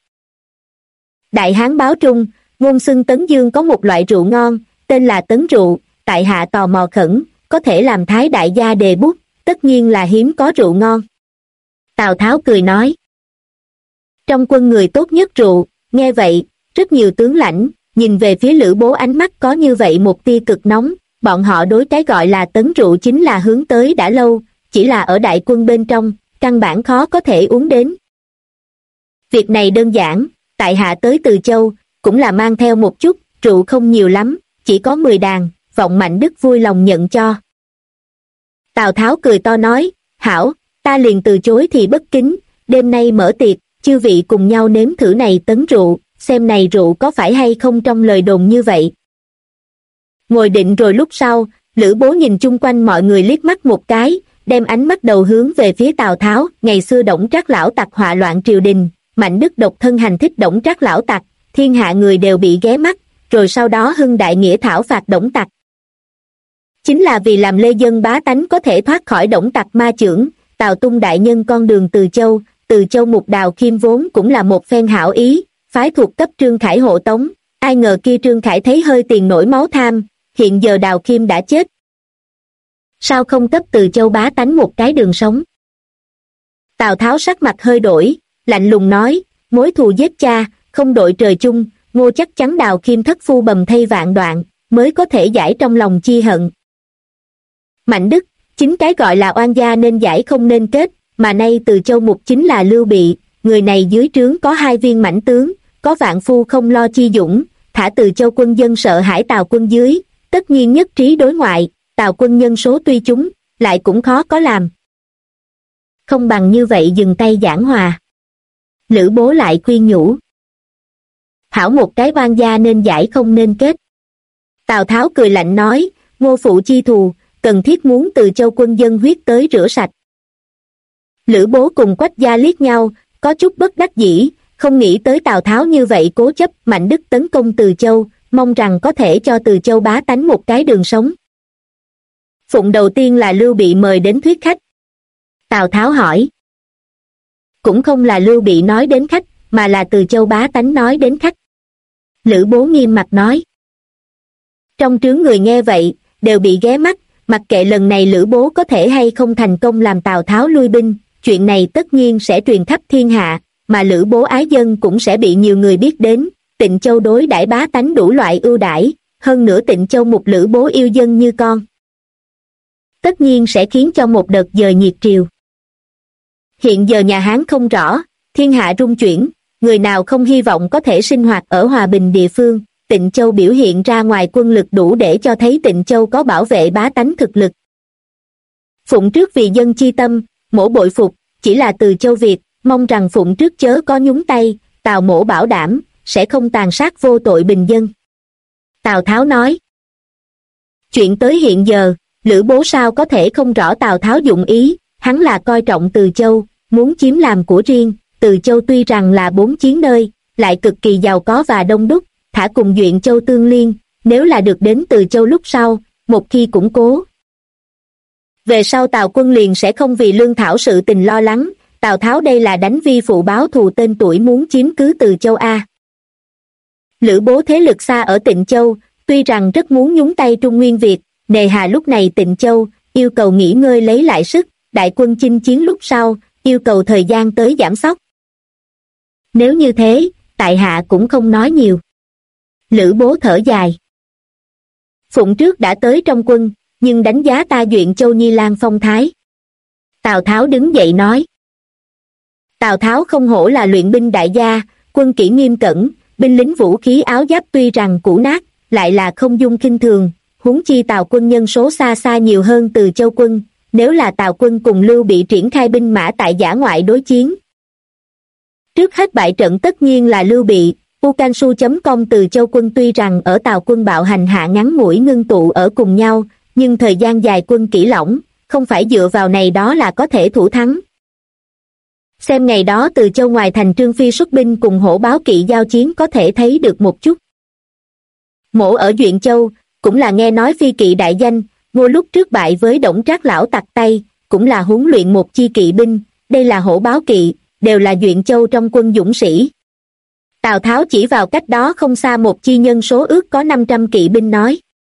Đại Hán báo trung, ngôn xưng Tấn Dương có một loại rượu ngon, tên là Tấn rượu, tại hạ tò mò khẩn, có thể làm thái đại gia đề bút, tất nhiên là hiếm có rượu ngon. Tào Tháo cười nói. Trong quân người tốt nhất rượu, nghe vậy, rất nhiều tướng lãnh, nhìn về phía Lữ Bố ánh mắt có như vậy một tia cực nóng, bọn họ đối cái gọi là Tấn rượu chính là hướng tới đã lâu, chỉ là ở đại quân bên trong, căn bản khó có thể uống đến. Việc này đơn giản, tại hạ tới Từ Châu, cũng là mang theo một chút, rượu không nhiều lắm, chỉ có 10 đàn, vọng Mạnh Đức vui lòng nhận cho. Tào Tháo cười to nói, hảo, ta liền từ chối thì bất kính, đêm nay mở tiệc, chư vị cùng nhau nếm thử này Tấn rượu, xem này rượu có phải hay không trong lời đồn như vậy. Ngồi định rồi lúc sau, Lữ Bố nhìn chung quanh mọi người liếc mắt một cái, đem ánh mắt đầu hướng về phía Tào Tháo. Ngày xưa Đổng Trác lão tặc họa loạn triều đình, Mạnh Đức độc thân hành thích Đổng Trác lão tặc, thiên hạ người đều bị ghé mắt, rồi sau đó hưng đại nghĩa thảo phạt Đổng tặc. Chính là vì làm lê dân bá tánh có thể thoát khỏi Đổng tặc ma chưởng, Tào tung đại nhân con đường Từ Châu Mục Đào Khiêm vốn cũng là một phen hảo ý, phái thuộc cấp Trương Khải hộ tống, ai ngờ kia Trương Khải thấy hơi tiền nổi máu tham, hiện giờ Đào Khiêm đã chết. Sao không cấp Từ Châu bá tánh một cái đường sống? Tào Tháo sắc mặt hơi đổi, lạnh lùng nói, mối thù giết cha, không đội trời chung, Ngô chắc chắn Đào Khiêm thất phu bầm thây vạn đoạn, mới có thể giải trong lòng chi hận. Mạnh Đức, chính cái gọi là oan gia nên giải không nên kết, mà nay Từ Châu Mục chính là Lưu Bị, người này dưới trướng có 2 viên mãnh tướng, có vạn phu không lo chi dũng, thả Từ Châu quân dân sợ hãi Tào quân dưới, tất nhiên nhất trí đối ngoại, Tào quân nhân số tuy chúng, lại cũng khó có làm. Không bằng như vậy dừng tay giảng hòa. Lữ Bố lại khuyên nhủ. Hảo một cái oan gia nên giải không nên kết. Tào Tháo cười lạnh nói, Ngô phụ chi thù, cần thiết muốn Từ Châu quân dân huyết tới rửa sạch. Lữ Bố cùng Quách gia liếc nhau, có chút bất đắc dĩ, không nghĩ tới Tào Tháo như vậy cố chấp. Mạnh Đức tấn công Từ Châu, mong rằng có thể cho Từ Châu bá tánh một cái đường sống. Phụng đầu tiên là Lưu Bị mời đến thuyết khách. Tào Tháo hỏi. Cũng không là Lưu Bị nói đến khách, mà là Từ Châu bá tánh nói đến khách. Lữ Bố nghiêm mặt nói. Trong trướng người nghe vậy, đều bị ghé mắt, mặc kệ lần này Lữ Bố có thể hay không thành công làm Tào Tháo lui binh, chuyện này tất nhiên sẽ truyền khắp thiên hạ, mà Lữ Bố ái dân cũng sẽ bị nhiều người biết đến. Tịnh Châu đối đãi bá tánh đủ loại ưu đãi, hơn nữa Tịnh Châu Mục Lữ Bố yêu dân như con, tất nhiên sẽ khiến cho một đợt dời nhiệt triều. Hiện giờ nhà Hán không rõ, thiên hạ rung chuyển, người nào không hy vọng có thể sinh hoạt ở hòa bình địa phương. Tịnh Châu biểu hiện ra ngoài quân lực đủ để cho thấy Tịnh Châu có bảo vệ bá tánh thực lực. Phụng trước vì dân chi tâm, mỗ bội phục, chỉ là Từ Châu Việt, mong rằng Phụng trước chớ có nhúng tay, Tào mỗ bảo đảm, sẽ không tàn sát vô tội bình dân. Tào Tháo nói. Chuyện tới hiện giờ, Lữ Bố sao có thể không rõ Tào Tháo dụng ý, hắn là coi trọng Từ Châu, muốn chiếm làm của riêng. Từ Châu tuy rằng là 4 chiến nơi, lại cực kỳ giàu có và đông đúc, thả cùng Duyện Châu tương liên, nếu là được đến Từ Châu lúc sau, một khi củng cố, về sau Tào quân liền sẽ không vì lương thảo sự tình lo lắng. Tào Tháo đây là đánh vi phụ báo thù tên tuổi muốn chiếm cứ Từ Châu a. Lữ Bố thế lực xa ở Tịnh Châu, tuy rằng rất muốn nhúng tay Trung Nguyên Việt, nề hà lúc này Tịnh Châu, yêu cầu nghỉ ngơi lấy lại sức, đại quân chinh chiến lúc sau, yêu cầu thời gian tới giảm sóc. Nếu như thế, tại hạ cũng không nói nhiều. Lữ Bố thở dài. Phụng trước đã tới trong quân, nhưng đánh giá ta Duyện Châu Nhi Lan phong thái. Tào Tháo đứng dậy nói. Tào Tháo không hổ là luyện binh đại gia, quân kỷ nghiêm cẩn, binh lính vũ khí áo giáp tuy rằng cũ nát, lại là không dung khinh thường, huống chi Tào quân nhân số xa xa nhiều hơn Từ Châu quân, nếu là Tào quân cùng Lưu Bị triển khai binh mã tại dã ngoại đối chiến. Trước hết bại trận tất nhiên là Lưu Bị, Ucansu.com Từ Châu quân tuy rằng ở Tào quân bạo hành hạ ngắn ngủi ngưng tụ ở cùng nhau, nhưng thời gian dài quân kỹ lỏng, không phải dựa vào này đó là có thể thủ thắng. Xem ngày đó Từ Châu ngoài thành Trương Phi xuất binh cùng Hổ Báo Kỵ giao chiến có thể thấy được một chút. Mỗ ở Duyện Châu, cũng là nghe nói Phi Kỵ đại danh, Ngô lúc trước bại với Đổng Trác lão tặc Tây, cũng là huấn luyện một chi kỵ binh, đây là Hổ Báo Kỵ, đều là Duyện Châu trong quân dũng sĩ. Tào Tháo chỉ vào cách đó không xa một chi nhân số ước có 500 kỵ binh nói.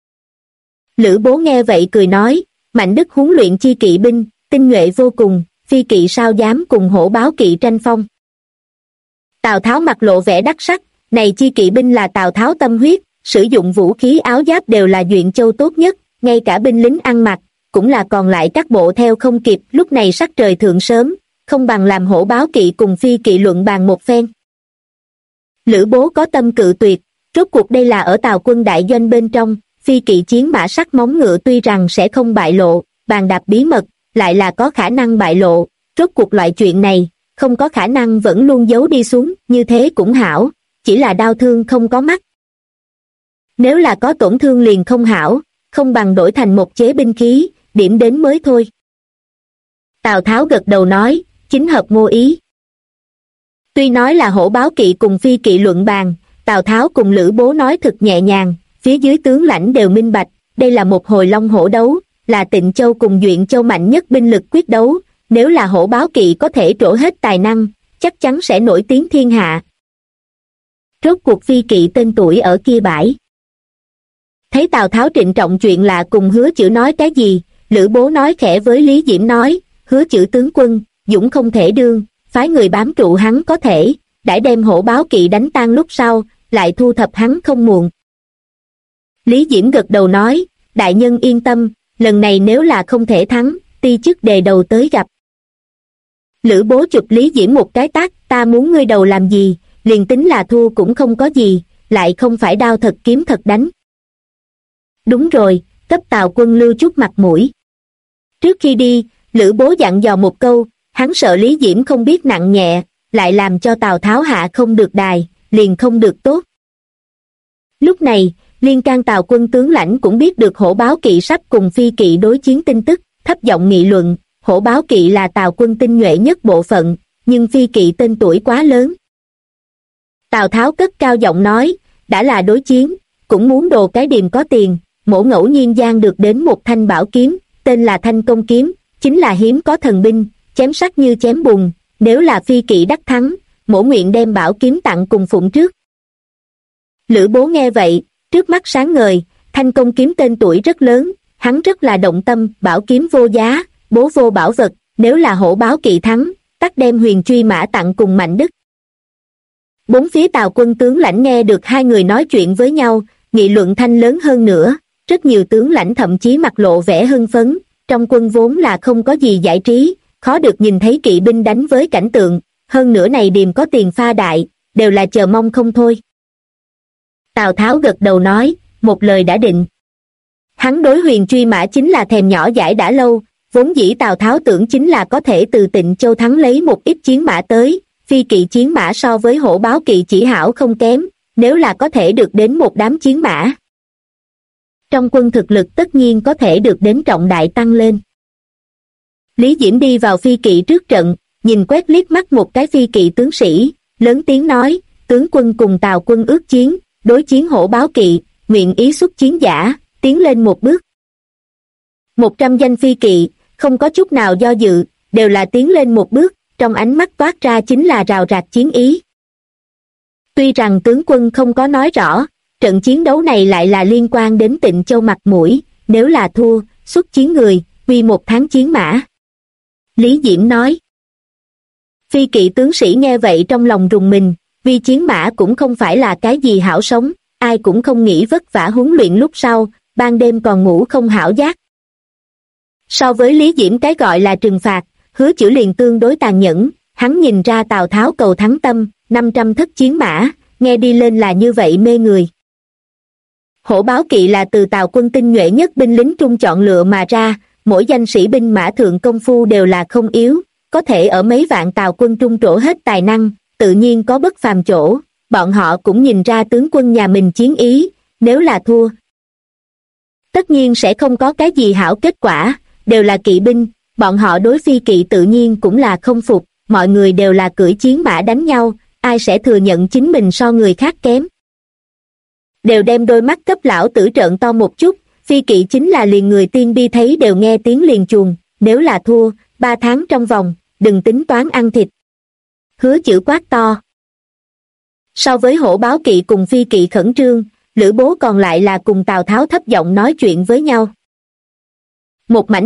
Lữ Bố nghe vậy cười nói, Mạnh Đức huấn luyện chi kỵ binh, tinh nhuệ vô cùng, Phi Kỵ sao dám cùng Hổ Báo Kỵ tranh phong. Tào Tháo mặt lộ vẻ đắc sắc, này chi kỵ binh là Tào Tháo tâm huyết, sử dụng vũ khí áo giáp đều là Duyện Châu tốt nhất, ngay cả binh lính ăn mặc, cũng là còn lại các bộ theo không kịp, lúc này sắc trời thượng sớm, không bằng làm Hổ Báo Kỵ cùng Phi Kỵ luận bàn một phen. Lữ Bố có tâm cự tuyệt, rốt cuộc đây là ở Tào quân đại doanh bên trong, Phi Kỵ chiến mã sắc móng ngựa tuy rằng sẽ không bại lộ, bàn đạp bí mật, lại là có khả năng bại lộ, rốt cuộc loại chuyện này, không có khả năng vẫn luôn giấu đi xuống, như thế cũng hảo, chỉ là đau thương không có mắt. Nếu là có tổn thương liền không hảo, không bằng đổi thành một chế binh khí, điểm đến mới thôi. Tào Tháo gật đầu nói, chính hợp Ngô ý. Tuy nói là Hổ Báo Kỵ cùng Phi Kỵ luận bàn, Tào Tháo cùng Lữ Bố nói thực nhẹ nhàng, phía dưới tướng lãnh đều minh bạch, đây là một hồi long hổ đấu, là Tịnh Châu cùng Duyện Châu mạnh nhất binh lực quyết đấu, nếu là Hổ Báo Kỵ có thể trổ hết tài năng, chắc chắn sẽ nổi tiếng thiên hạ. Rốt cuộc Phi Kỵ tên tuổi ở kia bãi. Thấy Tào Tháo trịnh trọng chuyện lạ cùng Hứa Chử nói cái gì, Lữ Bố nói khẽ với Lý Diễm nói, Hứa Chử tướng quân, dũng không thể đương, phái người bám trụ hắn có thể, đãi đem Hổ Báo Kỵ đánh tan lúc sau, lại thu thập hắn không muộn. Lý Diễm gật đầu nói, đại nhân yên tâm, lần này nếu là không thể thắng, ti chức đề đầu tới gặp. Lữ Bố chụp Lý Diễm một cái tát, ta muốn ngươi đầu làm gì, liền tính là thua cũng không có gì, lại không phải đao thật kiếm thật đánh. Đúng rồi, cấp Tào quân lưu chút mặt mũi. Trước khi đi, Lữ Bố dặn dò một câu, hắn sợ Lý Diễm không biết nặng nhẹ, lại làm cho Tào Tháo hạ không được đài, liền không được tốt. Lúc này, liên can Tào quân tướng lãnh cũng biết được Hổ Báo Kỵ sắp cùng Phi Kỵ đối chiến tin tức, thấp giọng nghị luận, Hổ Báo Kỵ là Tào quân tinh nhuệ nhất bộ phận, nhưng Phi Kỵ tên tuổi quá lớn. Tào Tháo cất cao giọng nói, đã là đối chiến, cũng muốn đồ cái điềm có tiền, mỗ ngẫu nhiên gian được đến một thanh bảo kiếm, tên là Thanh Công Kiếm, chính là hiếm có thần binh, chém sắc như chém bùn, nếu là Phi Kỵ đắc thắng, mỗ nguyện đem bảo kiếm tặng cùng phụng trước. Lữ Bố nghe vậy, trước mắt sáng ngời, Thanh Công Kiếm tên tuổi rất lớn, hắn rất là động tâm, bảo kiếm vô giá, bố vô bảo vật, nếu là Hổ Báo Kỵ thắng, tắc đem Huyền Truy Mã tặng cùng Mạnh Đức. Bốn phía Tào quân tướng lãnh nghe được hai người nói chuyện với nhau, nghị luận thanh lớn hơn nữa, rất nhiều tướng lãnh thậm chí mặt lộ vẻ hưng phấn, trong quân vốn là không có gì giải trí, khó được nhìn thấy kỵ binh đánh với cảnh tượng, hơn nữa này điềm có tiền pha đại, đều là chờ mong không thôi. Tào Tháo gật đầu nói, một lời đã định. Hắn đối Huyền Truy Mã chính là thèm nhỏ dãi đã lâu, vốn dĩ Tào Tháo tưởng chính là có thể từ Tịnh Châu thắng lấy một ít chiến mã tới, Phi Kỵ chiến mã so với Hổ Báo Kỵ chỉ hảo không kém, nếu là có thể được đến một đám chiến mã. Trong quân thực lực tất nhiên có thể được đến trọng đại tăng lên. Lý Diễm đi vào Phi Kỵ trước trận, nhìn quét liếc mắt một cái Phi Kỵ tướng sĩ, lớn tiếng nói, tướng quân cùng Tào quân ước chiến, đối chiến Hổ Báo Kỵ, nguyện ý xuất chiến giả, tiến lên một bước. 100 danh Phi Kỵ, không có chút nào do dự, đều là tiến lên một bước, trong ánh mắt toát ra chính là rào rạc chiến ý. Tuy rằng tướng quân không có nói rõ, trận chiến đấu này lại là liên quan đến Tịnh Châu mặt mũi, nếu là thua, xuất chiến người, quy một tháng chiến mã. Lý Diễm nói. Phi kỵ tướng sĩ nghe vậy trong lòng rùng mình, vì chiến mã cũng không phải là cái gì hảo sống, ai cũng không nghĩ vất vả huấn luyện lúc sau, ban đêm còn ngủ không hảo giác. So với Lý Diễm cái gọi là trừng phạt, Hứa Chữ liền tương đối tàn nhẫn, hắn nhìn ra Tào Tháo cầu thắng tâm, 500 thất chiến mã, nghe đi lên là như vậy mê người. Hổ báo kỵ là từ Tào quân tinh nhuệ nhất binh lính trung chọn lựa mà ra, mỗi danh sĩ binh mã thượng công phu đều là không yếu, có thể ở mấy vạn Tào quân trung trổ hết tài năng, tự nhiên có bất phàm chỗ, bọn họ cũng nhìn ra tướng quân nhà mình chiến ý, nếu là thua. Tất nhiên sẽ không có cái gì hảo kết quả, đều là kỵ binh, bọn họ đối phi kỵ tự nhiên cũng là không phục, mọi người đều là cưỡi chiến mã đánh nhau, ai sẽ thừa nhận chính mình so người khác kém. Đều đem đôi mắt cấp lão tử trợn to một chút, phi kỵ chính là liền người tiên bi thấy đều nghe tiếng liền chuồng, nếu là thua, 3 tháng trong vòng, đừng tính toán ăn thịt. Hứa Chữ quát to. So với hổ báo kỵ cùng phi kỵ khẩn trương, Lữ Bố còn lại là cùng Tào Tháo thấp giọng nói chuyện với nhau. Một mảnh